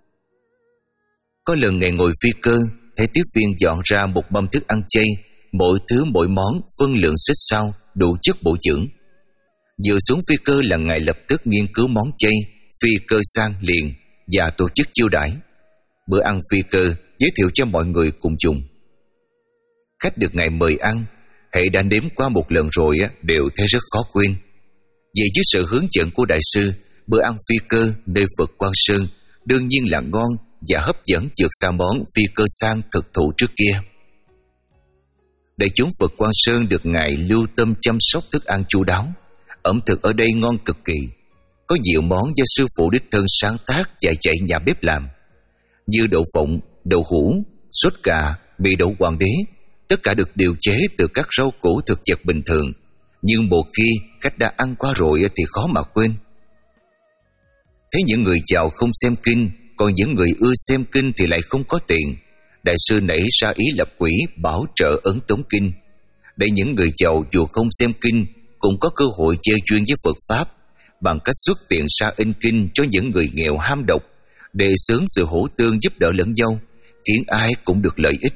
A: Có lần Ngài ngồi phi cơ, thấy tiếp viên dọn ra một mâm thức ăn chay, mỗi thứ mỗi món phân lượng xích sao, đủ chất bổ dưỡng. Vừa xuống phi cơ là Ngài lập tức nghiên cứu món chay, phi cơ sang liền và tổ chức chiêu đãi. Bữa ăn phi cơ giới thiệu cho mọi người cùng dùng. Khách được Ngài mời ăn, hễ đã nếm qua một lần rồi đều thấy rất khó quên. Vì dưới sự hướng dẫn của đại sư, bữa ăn phi cơ nơi Phật Quang Sơn đương nhiên là ngon và hấp dẫn vượt xa món phi cơ sang thực thụ trước kia. Đại chúng Phật Quang Sơn được Ngài lưu tâm chăm sóc thức ăn chu đáo. Ẩm thực ở đây ngon cực kỳ. Có nhiều món do sư phụ đích thân sáng tác và dạy nhà bếp làm, như đậu phộng, đậu hũ, sốt cà, mì đậu hoàng đế. Tất cả được điều chế từ các rau củ thực vật bình thường, nhưng một khi khách đã ăn qua rồi thì khó mà quên. Thấy những người giàu không xem kinh, còn những người ưa xem kinh thì lại không có tiền, đại sư nảy ra ý lập quỹ bảo trợ ấn tống kinh, để những người giàu dù không xem kinh cũng có cơ hội chơi duyên với Phật Pháp, bằng cách xuất tiền ra in kinh cho những người nghèo ham đọc, để xướng sự hỗ tương giúp đỡ lẫn nhau, khiến ai cũng được lợi ích.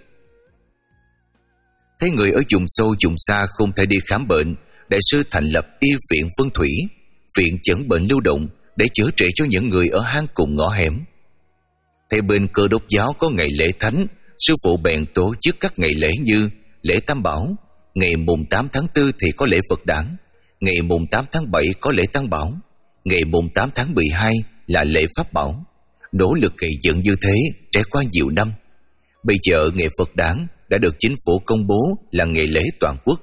A: Thấy người ở vùng sâu vùng xa không thể đi khám bệnh, đại sư thành lập y viện Vân Thủy, viện chẩn bệnh lưu động để chữa trị cho những người ở hang cùng ngõ hẻm. Theo bên Cơ Đốc giáo có ngày lễ thánh, sư phụ bèn tổ chức các ngày lễ như lễ Tam Bảo, ngày mùng tám tháng tư thì có lễ Phật đản, ngày mùng tám tháng bảy có lễ Tăng Bảo, ngày mùng tám tháng mười hai là lễ Pháp Bảo. Nỗ lực gây dựng như thế trải qua nhiều năm. Bây giờ ngày Phật đản đã được chính phủ công bố là ngày lễ toàn quốc.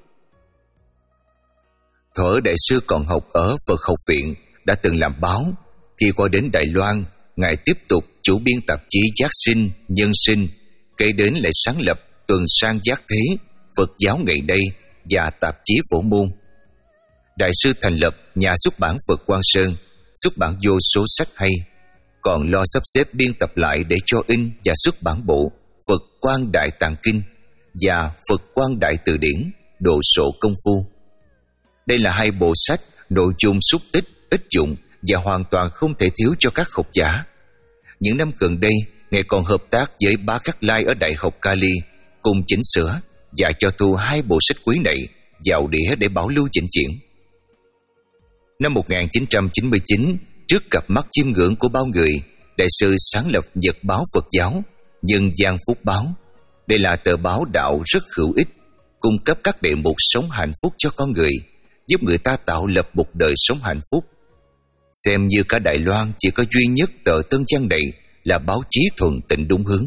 A: Thuở đại sư còn học ở Phật học viện đã từng làm báo. Khi qua đến Đài Loan, Ngài tiếp tục chủ biên tạp chí Giác Sinh, Nhân Sinh, kế đến lại sáng lập Tuần Sang Giác Thế, Phật giáo ngày đây và tạp chí Phổ Môn. Đại sư thành lập nhà xuất bản Phật Quang Sơn, xuất bản vô số sách hay, còn lo sắp xếp biên tập lại để cho in và xuất bản bộ Phật Quang Đại Tạng Kinh và Phật Quang Đại Từ Điển, Độ Sộ Công Phu. Đây là hai bộ sách nội dung xúc tích, ích dụng và hoàn toàn không thể thiếu cho các học giả. Những năm gần đây, Ngài còn hợp tác với Bá Khắc Lai ở Đại học Cali cùng chỉnh sửa và cho thu hai bộ sách quý này vào đĩa để bảo lưu chỉnh chuyển. Năm một nghìn chín trăm chín mươi chín, trước cặp mắt chiêm ngưỡng của bao người, đại sư sáng lập Nhật báo Phật giáo, Nhân gian Phúc báo. Đây là tờ báo đạo rất hữu ích, cung cấp các đề mục sống hạnh phúc cho con người, giúp người ta tạo lập một đời sống hạnh phúc. Xem như cả Đài Loan chỉ có duy nhất tờ Tân Văn này là báo chí thuần tịnh đúng hướng.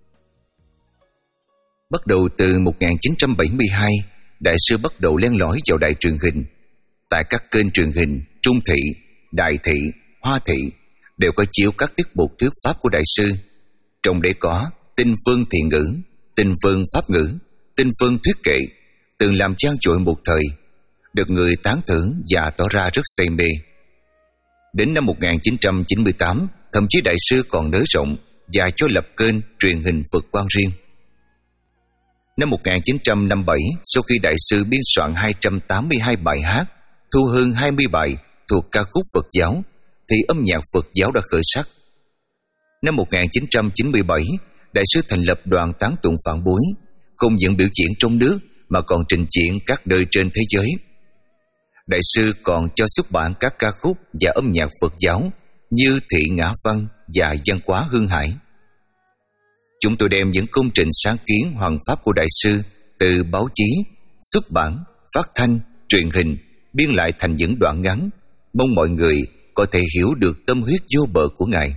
A: Bắt đầu từ một nghìn chín trăm bảy mươi hai, đại sư bắt đầu len lỏi vào đài truyền hình. Tại các kênh truyền hình Trung Thị, Đại Thị, Hoa Thị đều có chiếu các tiết mục thuyết pháp của đại sư. Trong đấy có Tinh Vân Thiện Ngữ, Tinh Vân Pháp Ngữ, Tinh Vân Thuyết Kệ, từng làm trang trội một thời, được người tán thưởng và tỏ ra rất say mê. Đến năm một nghìn chín trăm chín mươi tám, thậm chí đại sư còn nới rộng và cho lập kênh truyền hình Phật Quang riêng. Năm một nghìn chín trăm năm mươi bảy, sau khi đại sư biên soạn hai trăm tám mươi hai bài hát, thu hơn hai mươi bài thuộc ca khúc Phật giáo, thì âm nhạc Phật giáo đã khởi sắc. Năm một nghìn chín trăm chín mươi bảy, đại sư thành lập đoàn tán tụng phản bối, không những biểu diễn trong nước mà còn trình diễn các nơi trên thế giới. Đại sư còn cho xuất bản các ca khúc và âm nhạc Phật giáo như Thị Ngã Văn và văn hóa hương hải. Chúng tôi đem những công trình sáng kiến hoằng pháp của đại sư từ báo chí, xuất bản, phát thanh, truyền hình biên lại thành những đoạn ngắn, mong mọi người có thể hiểu được tâm huyết vô bờ của Ngài.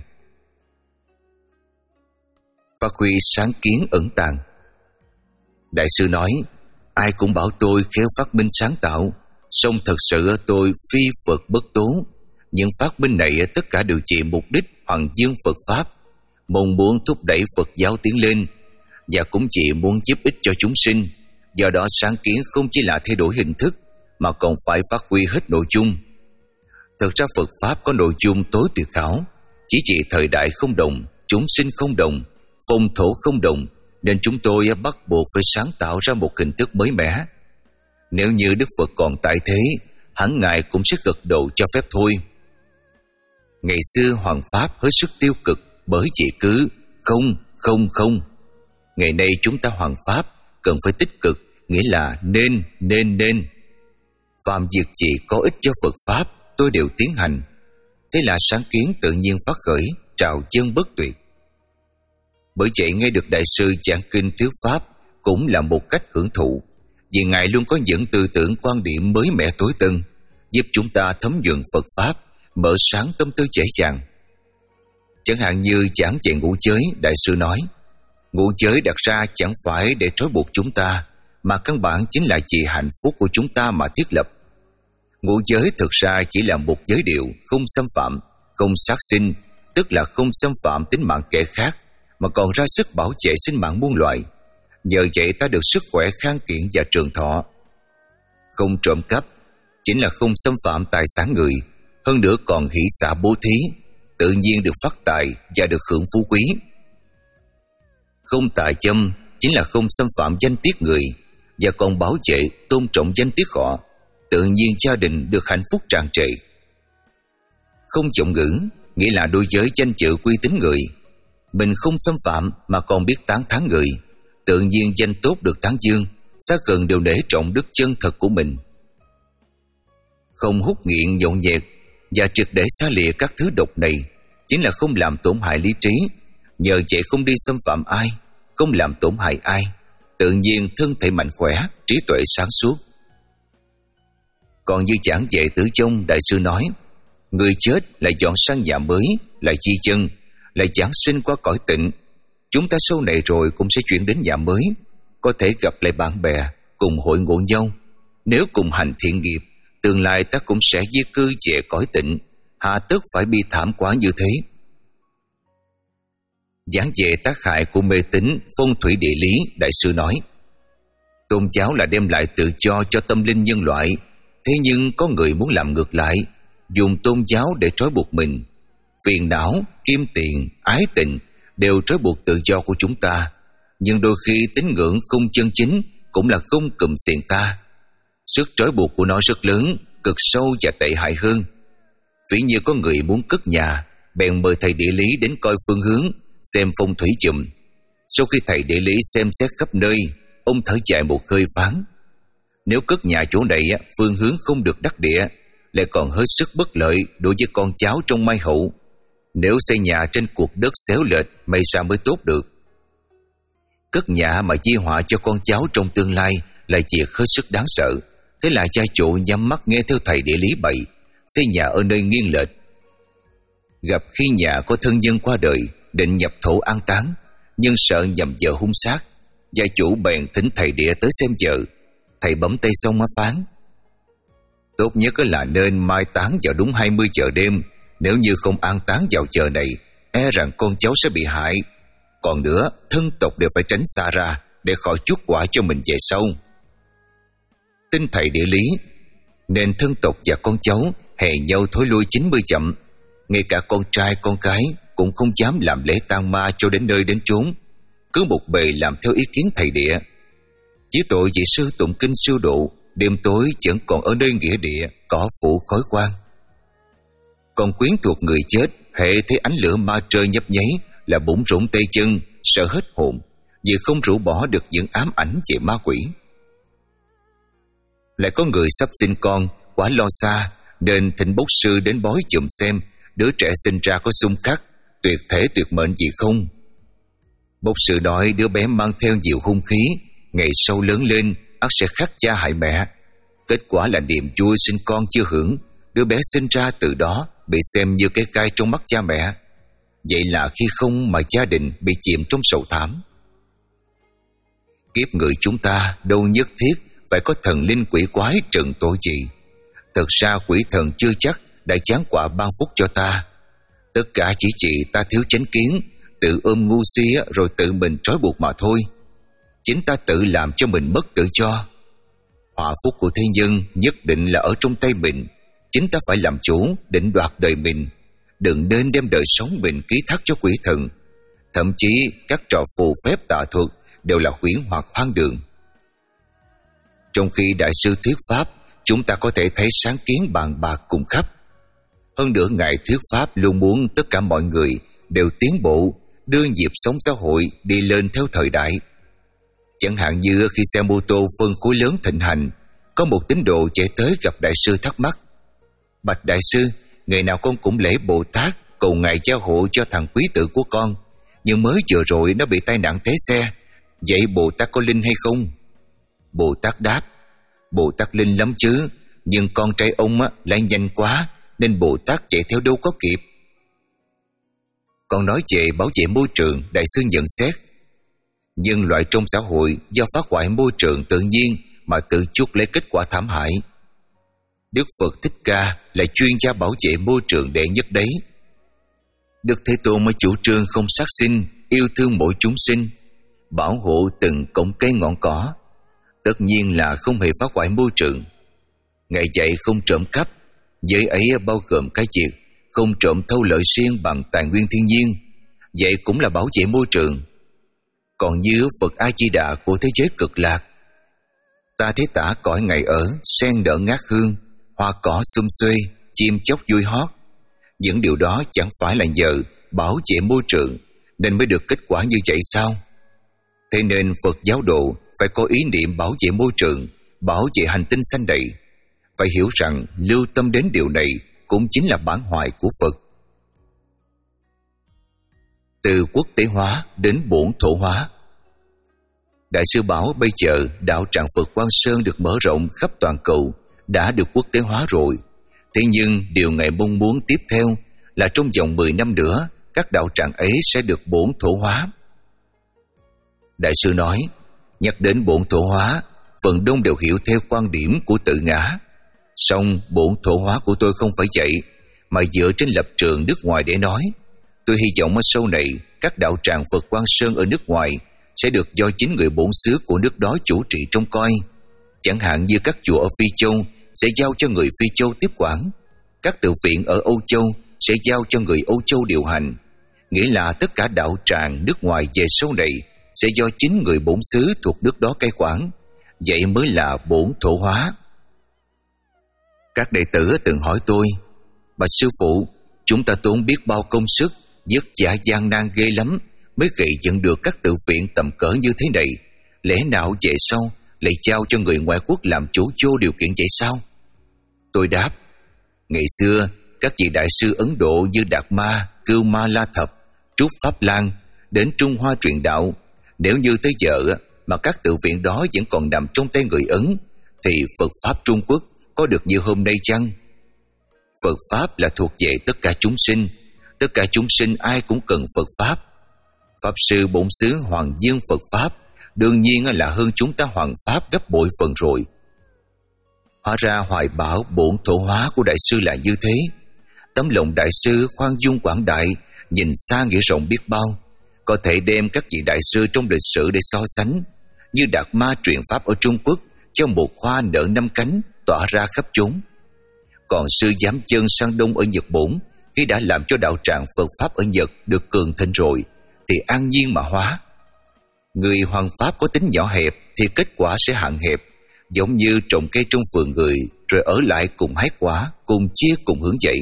A: Phát huy sáng kiến ẩn tàng. Đại sư nói, ai cũng bảo tôi khéo phát minh sáng tạo, song thật sự tôi phi Phật bất tố. Những phát minh này tất cả đều chỉ mục đích hoàng dương Phật Pháp, mong muốn thúc đẩy Phật giáo tiến lên, và cũng chỉ muốn giúp ích cho chúng sinh. Do đó sáng kiến không chỉ là thay đổi hình thức, mà còn phải phát huy hết nội dung. Thật ra Phật Pháp có nội dung tối tuyệt hảo, chỉ chỉ thời đại không đồng, chúng sinh không đồng, phong thổ không đồng, nên chúng tôi bắt buộc phải sáng tạo ra một hình thức mới mẻ. Nếu như Đức Phật còn tại thế, hẳn Ngài cũng sẽ gật đầu cho phép thôi. Ngày xưa Hoàng Pháp hết sức tiêu cực, bởi chỉ cứ không, không, không. Ngày nay chúng ta Hoàng Pháp cần phải tích cực, nghĩa là nên, nên, nên. Phạm việc gì có ích cho Phật Pháp, tôi đều tiến hành. Thế là sáng kiến tự nhiên phát khởi, trào dâng bất tuyệt. Bởi vậy nghe được đại sư giảng kinh thuyết Pháp cũng là một cách hưởng thụ, vì Ngài luôn có những tư tưởng quan điểm mới mẻ tối tân, giúp chúng ta thấm nhuần Phật Pháp, mở sáng tâm tư dễ dàng. Chẳng hạn như giảng về ngũ giới, đại sư nói, ngũ giới đặt ra chẳng phải để trói buộc chúng ta, mà căn bản chính là vì hạnh phúc của chúng ta mà thiết lập. Ngũ giới thực ra chỉ là một giới điệu không xâm phạm, không sát sinh, tức là không xâm phạm tính mạng kẻ khác, mà còn ra sức bảo vệ sinh mạng muôn loài. Nhờ vậy ta được sức khỏe khang kiện và trường thọ. Không trộm cắp chính là không xâm phạm tài sản người, hơn nữa còn hỷ xả bố thí, tự nhiên được phát tài và được hưởng phú quý. Không tà dâm chính là không xâm phạm danh tiết người, và còn bảo vệ tôn trọng danh tiết họ, tự nhiên gia đình được hạnh phúc tràn trề. Không trọng ngữ nghĩa là đối với danh dự uy tín người, mình không xâm phạm mà còn biết tán thán người, tự nhiên danh tốt được tán dương, xác gần đều nể trọng đức chân thật của mình. Không hút nghiện nhậu nhẹt và triệt để xa lìa các thứ độc này chính là không làm tổn hại lý trí, nhờ vậy không đi xâm phạm ai, không làm tổn hại ai, tự nhiên thân thể mạnh khỏe, trí tuệ sáng suốt. Còn như giảng về tử vong, đại sư nói, người chết lại dọn sang nhà mới, lại chi chân, lại giáng sinh qua cõi tịnh. Chúng ta sau này rồi cũng sẽ chuyển đến nhà mới, có thể gặp lại bạn bè, cùng hội ngộ nhau. Nếu cùng hành thiện nghiệp, tương lai ta cũng sẽ di cư về cõi tịnh, hà tất phải bi thảm quá như thế. Giảng về tác hại của mê tín phong thủy địa lý, đại sư nói, tôn giáo là đem lại tự do cho tâm linh nhân loại, thế nhưng có người muốn làm ngược lại, dùng tôn giáo để trói buộc mình. Phiền não, kim tiền, ái tình đều trói buộc tự do của chúng ta, nhưng đôi khi tín ngưỡng không chân chính cũng là không cụm xiềng ta. Sức trói buộc của nó rất lớn, cực sâu và tệ hại hơn. Ví như có người muốn cất nhà, bèn mời thầy địa lý đến coi phương hướng, xem phong thủy chùm. Sau khi thầy địa lý xem xét khắp nơi, ông thở dài một hơi phán, nếu cất nhà chỗ này phương hướng không được đắc địa, lại còn hết sức bất lợi đối với con cháu trong mai hậu. Nếu xây nhà trên cuộc đất xéo lệch, may sao mới tốt được. Cất nhà mà di họa cho con cháu trong tương lai là việc hết sức đáng sợ. Thế là gia chủ nhắm mắt nghe theo thầy địa lý bậy, xây nhà ở nơi nghiêng lệch. Gặp khi nhà có thân nhân qua đời, định nhập thổ an táng, nhưng sợ nhầm giờ hung sát, gia chủ bèn thỉnh thầy địa tới xem vợ. Thầy bấm tay xong mà phán, tốt nhất là nên mai táng vào đúng hai mươi giờ đêm. Nếu như không an táng vào giờ này, e rằng con cháu sẽ bị hại. Còn nữa, thân tộc đều phải tránh xa ra, để khỏi chuốc quả cho mình về sau. Tin thầy địa lý, nên thân tộc và con cháu hè nhau thối lui chín mươi dặm. Ngay cả con trai con gái cũng không dám làm lễ tang ma cho đến nơi đến chốn, cứ một bề làm theo ý kiến thầy địa. Chỉ tội vị sư tụng kinh siêu độ, đêm tối vẫn còn ở nơi nghĩa địa, cỏ phủ khói quang. Còn quyến thuộc người chết, hệ thấy ánh lửa ma trời nhấp nháy là bủn rủn tay chân, sợ hết hồn, vì không rũ bỏ được những ám ảnh về ma quỷ. Lại có người sắp sinh con, quá lo xa, nên thỉnh bốc sư đến bói chùm xem đứa trẻ sinh ra có xung khắc, tuyệt thể tuyệt mệnh gì không? Một sự nói đứa bé mang theo nhiều hung khí, ngày sau lớn lên ắt sẽ khắc cha hại mẹ. Kết quả là niềm vui sinh con chưa hưởng, đứa bé sinh ra từ đó bị xem như cái gai trong mắt cha mẹ. Vậy là khi không mà gia đình bị chìm trong sầu thảm. Kiếp người chúng ta đâu nhất thiết phải có thần linh quỷ quái trừng tội gì. Thực ra quỷ thần chưa chắc đã giáng quả ban phúc cho ta. Tất cả chỉ chỉ ta thiếu chánh kiến, tự ôm ngu si rồi tự mình trói buộc mà thôi. Chính ta tự làm cho mình mất tự do. Họa phúc của thế nhân nhất định là ở trong tay mình. Chính ta phải làm chủ, định đoạt đời mình. Đừng nên đem đời sống mình ký thác cho quỷ thần. Thậm chí các trò phù phép tà thuật đều là huyễn hoặc hoang đường. Trong khi đại sư thuyết pháp, chúng ta có thể thấy sáng kiến bàn bạc cùng khắp. Hơn nữa Ngài thuyết pháp luôn muốn tất cả mọi người đều tiến bộ, đưa nhịp sống xã hội đi lên theo thời đại. Chẳng hạn như khi xe mô tô phân khối lớn thịnh hành, có một tín đồ chạy tới gặp đại sư thắc mắc: Bạch đại sư, ngày nào con cũng lễ Bồ Tát, cầu Ngài gia hộ cho thằng quý tử của con, nhưng mới vừa rồi nó bị tai nạn té xe. Vậy Bồ Tát có linh hay không? Bồ Tát đáp: Bồ Tát linh lắm chứ, nhưng con trai ông á, lại nhanh quá nên Bồ Tát chạy theo đâu có kịp. Còn nói về bảo vệ môi trường, đại sư nhận xét: nhân loại trong xã hội do phá hoại môi trường tự nhiên mà tự chuốc lấy kết quả thảm hại. Đức Phật Thích Ca là chuyên gia bảo vệ môi trường đệ nhất đấy. Đức Thế Tôn mới chủ trương không sát sinh, yêu thương mỗi chúng sinh, bảo hộ từng cọng cây ngọn cỏ. Tất nhiên là không hề phá hoại môi trường. Ngài dạy không trộm cắp, giới ấy bao gồm cái việc không trộm thâu lợi riêng bằng tài nguyên thiên nhiên. Vậy cũng là bảo vệ môi trường. Còn như Phật A Di Đà của thế giới cực lạc: ta thấy tả cõi Ngài ở, sen nở ngát hương, hoa cỏ sum xuê, chim chóc vui hót. Những điều đó chẳng phải là nhờ bảo vệ môi trường nên mới được kết quả như vậy sao? Thế nên Phật giáo độ phải có ý niệm bảo vệ môi trường, bảo vệ hành tinh xanh này. Phải hiểu rằng lưu tâm đến điều này cũng chính là bản hoại của Phật. Từ quốc tế hóa đến bổn thổ hóa. Đại sư bảo bây giờ đạo tràng Phật Quang Sơn được mở rộng khắp toàn cầu, đã được quốc tế hóa rồi. Thế nhưng điều Ngài mong muốn tiếp theo là trong vòng mười năm nữa các đạo tràng ấy sẽ được bổn thổ hóa. Đại sư nói, nhắc đến bổn thổ hóa, phần đông đều hiểu theo quan điểm của tự ngã. Song bổn thổ hóa của tôi không phải vậy, mà dựa trên lập trường nước ngoài để nói. Tôi hy vọng ở sau này các đạo tràng Phật Quang Sơn ở nước ngoài sẽ được do chính người bổn xứ của nước đó chủ trì trông coi. Chẳng hạn như các chùa ở Phi Châu sẽ giao cho người Phi Châu tiếp quản, các tự viện ở Âu Châu sẽ giao cho người Âu Châu điều hành. Nghĩa là tất cả đạo tràng nước ngoài về sau này sẽ do chính người bổn xứ thuộc nước đó cai quản. Vậy mới là bổn thổ hóa. Các đệ tử từng hỏi tôi: bạch sư phụ, chúng ta tốn biết bao công sức, vất vả gian nan ghê lắm mới gây dựng được các tự viện tầm cỡ như thế này, lẽ nào về sau lại giao cho người ngoại quốc làm chủ vô điều kiện vậy sao? Tôi đáp: ngày xưa các vị đại sư Ấn Độ như Đạt Ma, Cưu Ma La Thập, Trúc Pháp Lan đến Trung Hoa truyền đạo, nếu như tới giờ mà các tự viện đó vẫn còn nằm trong tay người Ấn thì Phật Pháp Trung Quốc có được như hôm nay chăng? Phật Pháp là thuộc về tất cả chúng sinh, tất cả chúng sinh ai cũng cần Phật Pháp. Pháp sư bổn xứ Hoàng Dương Phật Pháp đương nhiên là hơn chúng ta Hoàng Pháp gấp bội phần rồi. Hóa ra hoài bão bổn thổ hóa của đại sư là như thế. Tấm lòng đại sư khoan dung quảng đại, nhìn xa nghĩa rộng biết bao, có thể đem các vị đại sư trong lịch sử để so sánh. Như Đạt Ma truyền Pháp ở Trung Quốc cho một hoa nở năm cánh tỏa ra khắp chốn. Còn sư Giám Chân sang Đông ở Nhật Bổn, khi đã làm cho đạo tràng Phật Pháp ở Nhật được cường thịnh rồi thì an nhiên mà hóa. Người Hoàng Pháp có tính nhỏ hẹp thì kết quả sẽ hạn hẹp, giống như trồng cây trong vườn người rồi ở lại cùng hái quả, cùng chia cùng hưởng vậy.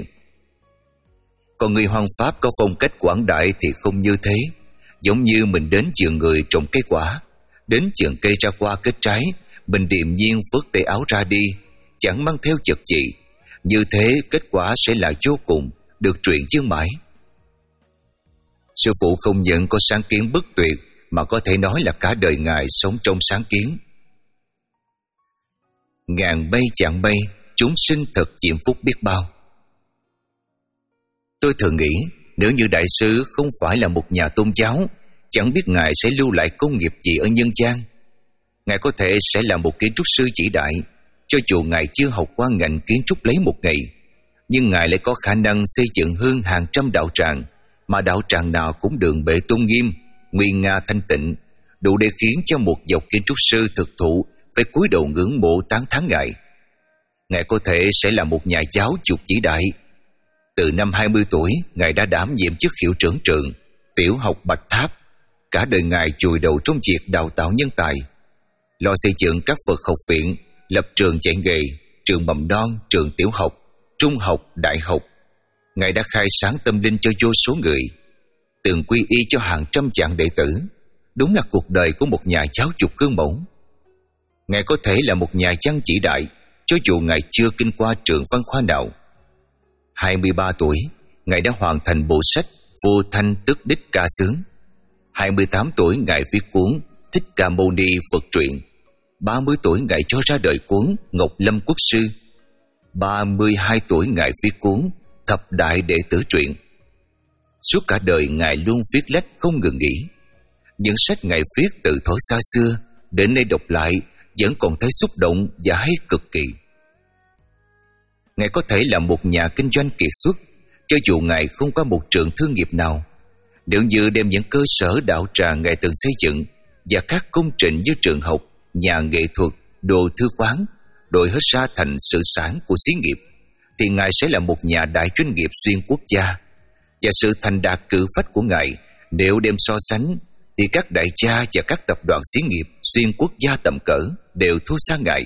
A: Còn người Hoàng Pháp có phong cách quảng đại thì không như thế, giống như mình đến vườn người trồng cây quả, đến vườn cây ra hoa kết trái, mình điềm nhiên vớt tay áo ra đi, chẳng mang theo vật gì. Như thế kết quả sẽ là vô cùng, được truyền dương mãi. Sư phụ không những có sáng kiến bất tuyệt, mà có thể nói là cả đời Ngài sống trong sáng kiến. Ngàn bay chạng bay, chúng sinh thật diễm phúc biết bao. Tôi thường nghĩ, nếu như Đại sư không phải là một nhà tôn giáo, chẳng biết Ngài sẽ lưu lại công nghiệp gì ở nhân gian. Ngài có thể sẽ là một kiến trúc sư chỉ đại, cho dù Ngài chưa học qua ngành kiến trúc lấy một ngày, nhưng Ngài lại có khả năng xây dựng hơn hàng trăm đạo tràng, mà đạo tràng nào cũng đường bệ tôn nghiêm, nguy nga thanh tịnh, đủ để khiến cho một dòng kiến trúc sư thực thụ phải cúi đầu ngưỡng mộ tán thán Ngài. Ngài có thể sẽ là một nhà giáo dục vĩ đại. Từ năm hai mươi tuổi, Ngài đã đảm nhiệm chức hiệu trưởng trường tiểu học Bạch Tháp. Cả đời Ngài chùi đầu trong việc đào tạo nhân tài, lo xây dựng các Phật học viện, lập trường dạy nghề, trường mầm non, trường tiểu học, trung học, đại học. Ngài đã khai sáng tâm linh cho vô số người, từng quy y cho hàng trăm vạn đệ tử. Đúng là cuộc đời của một nhà giáo dục gương mẫu. Ngài có thể là một nhà văn chỉ đại, cho dù Ngài chưa kinh qua trường văn khoa nào. hai mươi ba tuổi, Ngài đã hoàn thành bộ sách Vô Thanh Tức Đích Ca Xướng. hai mươi tám tuổi, Ngài viết cuốn Thích Ca Mâu Ni Phật Truyện. ba mươi tuổi, Ngài cho ra đời cuốn Ngọc Lâm Quốc Sư. ba mươi hai tuổi, Ngài viết cuốn Thập Đại Đệ Tử Truyện. Suốt cả đời, Ngài luôn viết lách không ngừng nghỉ. Những sách Ngài viết từ thuở xa xưa đến nay đọc lại vẫn còn thấy xúc động và hay cực kỳ. Ngài có thể là một nhà kinh doanh kiệt xuất, cho dù Ngài không có một trường thương nghiệp nào. Nếu như đem những cơ sở đạo tràng Ngài từng xây dựng và các công trình như trường học, nhà nghệ thuật, đồ thư quán đổi hết ra thành sự sản của xí nghiệp, thì Ngài sẽ là một nhà đại doanh nghiệp xuyên quốc gia. Và sự thành đạt cự phách của Ngài, nếu đem so sánh, thì các đại gia và các tập đoàn xí nghiệp xuyên quốc gia tầm cỡ đều thua xa Ngài.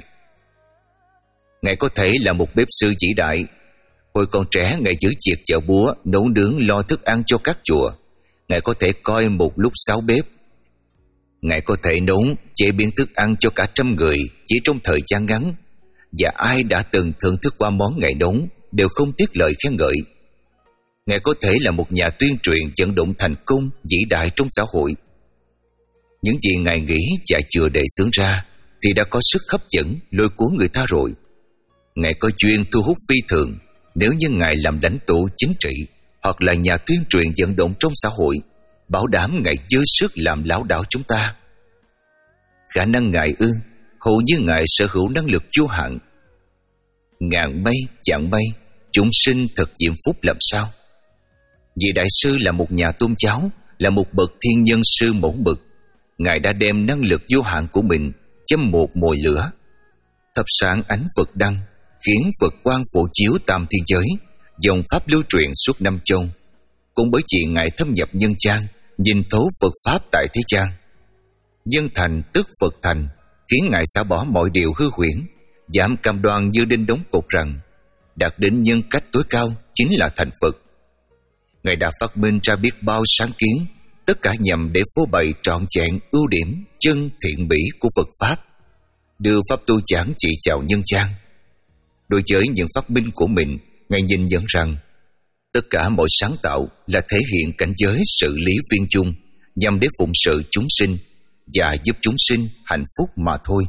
A: Ngài có thể là một bếp sư vĩ đại. Hồi còn trẻ, Ngài giữ việc chợ búa, nấu nướng, lo thức ăn cho các chùa. Ngài có thể coi một lúc sáu bếp. Ngài có thể nấu, chế biến thức ăn cho cả trăm người chỉ trong thời gian ngắn. Và ai đã từng thưởng thức qua món Ngài nấu đều không tiếc lời khen ngợi. Ngài có thể là một nhà tuyên truyền vận động thành công vĩ đại trong xã hội. Những gì Ngài nghĩ và chưa đề xướng ra thì đã có sức hấp dẫn lôi cuốn người ta rồi. Ngài có duyên thu hút phi thường. Nếu như Ngài làm lãnh tụ chính trị hoặc là nhà tuyên truyền vận động trong xã hội, bảo đảm Ngài dư sức làm lão đảo chúng ta. Khả năng Ngài ư? Hầu như Ngài sở hữu năng lực vô hạn. Ngàn mây chạng mây, chúng sinh thật diễm phúc làm sao? Vì Đại sư là một nhà tôn giáo, là một bậc thiên nhân sư mẫu mực. Ngài đã đem năng lực vô hạn của mình châm một mồi lửa, thắp sáng ánh Phật đăng, khiến Phật quang phổ chiếu tam thiên giới, dòng pháp lưu truyền suốt năm châu. Cũng bởi vì Ngài thâm nhập nhân gian, nhìn thấu Phật pháp tại thế gian. Nhân thành tức Phật thành, khiến Ngài xả bỏ mọi điều hư huyễn, dám cam đoan như đinh đóng cột rằng đạt đến nhân cách tối cao chính là thành Phật. Ngài đã phát minh ra biết bao sáng kiến, tất cả nhằm để phô bày trọn vẹn ưu điểm chân thiện mỹ của Phật pháp, đưa pháp tu giảng trị chào nhân gian. Đối với những phát minh của mình, Ngài nhìn nhận rằng tất cả mọi sáng tạo là thể hiện cảnh giới sự lý viên chung, nhằm để phụng sự chúng sinh và giúp chúng sinh hạnh phúc mà thôi.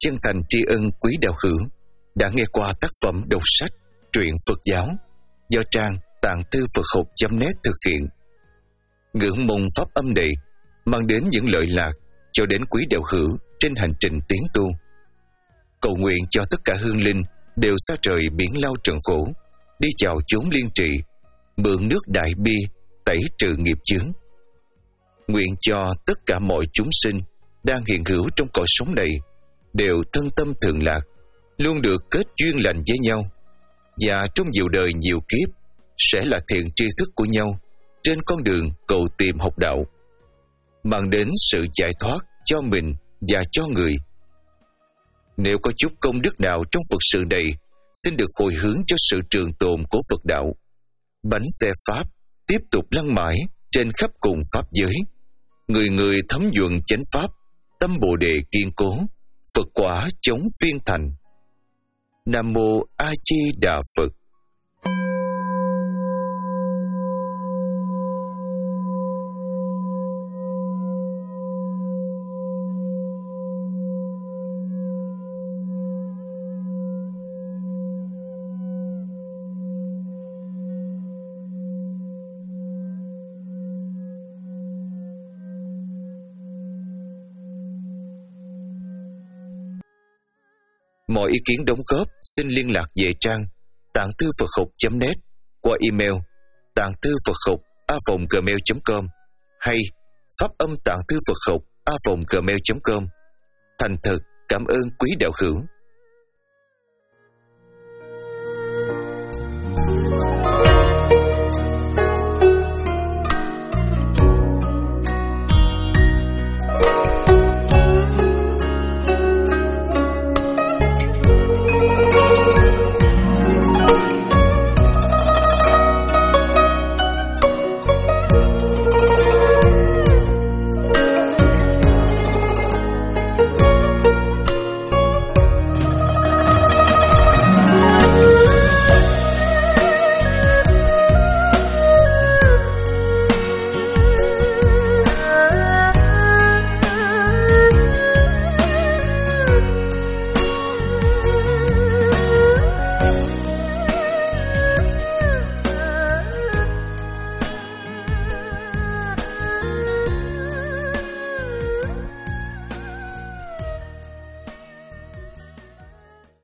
A: chân thành tri ân quý đạo hữu đã nghe qua tác phẩm đọc sách truyện Phật giáo do trang tạng thư Phật học chấm net thực hiện. Ngưỡng mong pháp âm này mang đến những lợi lạc cho đến quý đạo hữu trên hành trình tiến tu. Cầu nguyện cho tất cả hương linh đều xa trời biển lao trần khổ, đi vào chốn liên trị, mượn nước đại bi tẩy trừ nghiệp chướng. Nguyện cho tất cả mọi chúng sinh đang hiện hữu trong cõi sống này đều thân tâm thường lạc, luôn được kết duyên lành với nhau, và trong nhiều đời nhiều kiếp sẽ là thiện tri thức của nhau trên con đường cầu tìm học đạo, mang đến sự giải thoát cho mình và cho người. Nếu có chút công đức nào trong Phật sự này, xin được hồi hướng cho sự trường tồn của Phật đạo. Bánh xe Pháp tiếp tục lăn mãi trên khắp cùng Pháp giới. Người người thấm nhuận chánh Pháp, tâm Bồ Đề kiên cố, Phật quả chống phiên thành. Nam Mô A Di Đà Phật. Mọi ý kiến đóng góp xin liên lạc về trang tạng thư Phật học chấm net qua email tạng thư Phật học a vòng gmail chấm com hay pháp âm tạng thư Phật học a vòng gmail chấm com. Thành thật cảm ơn quý đạo hữu.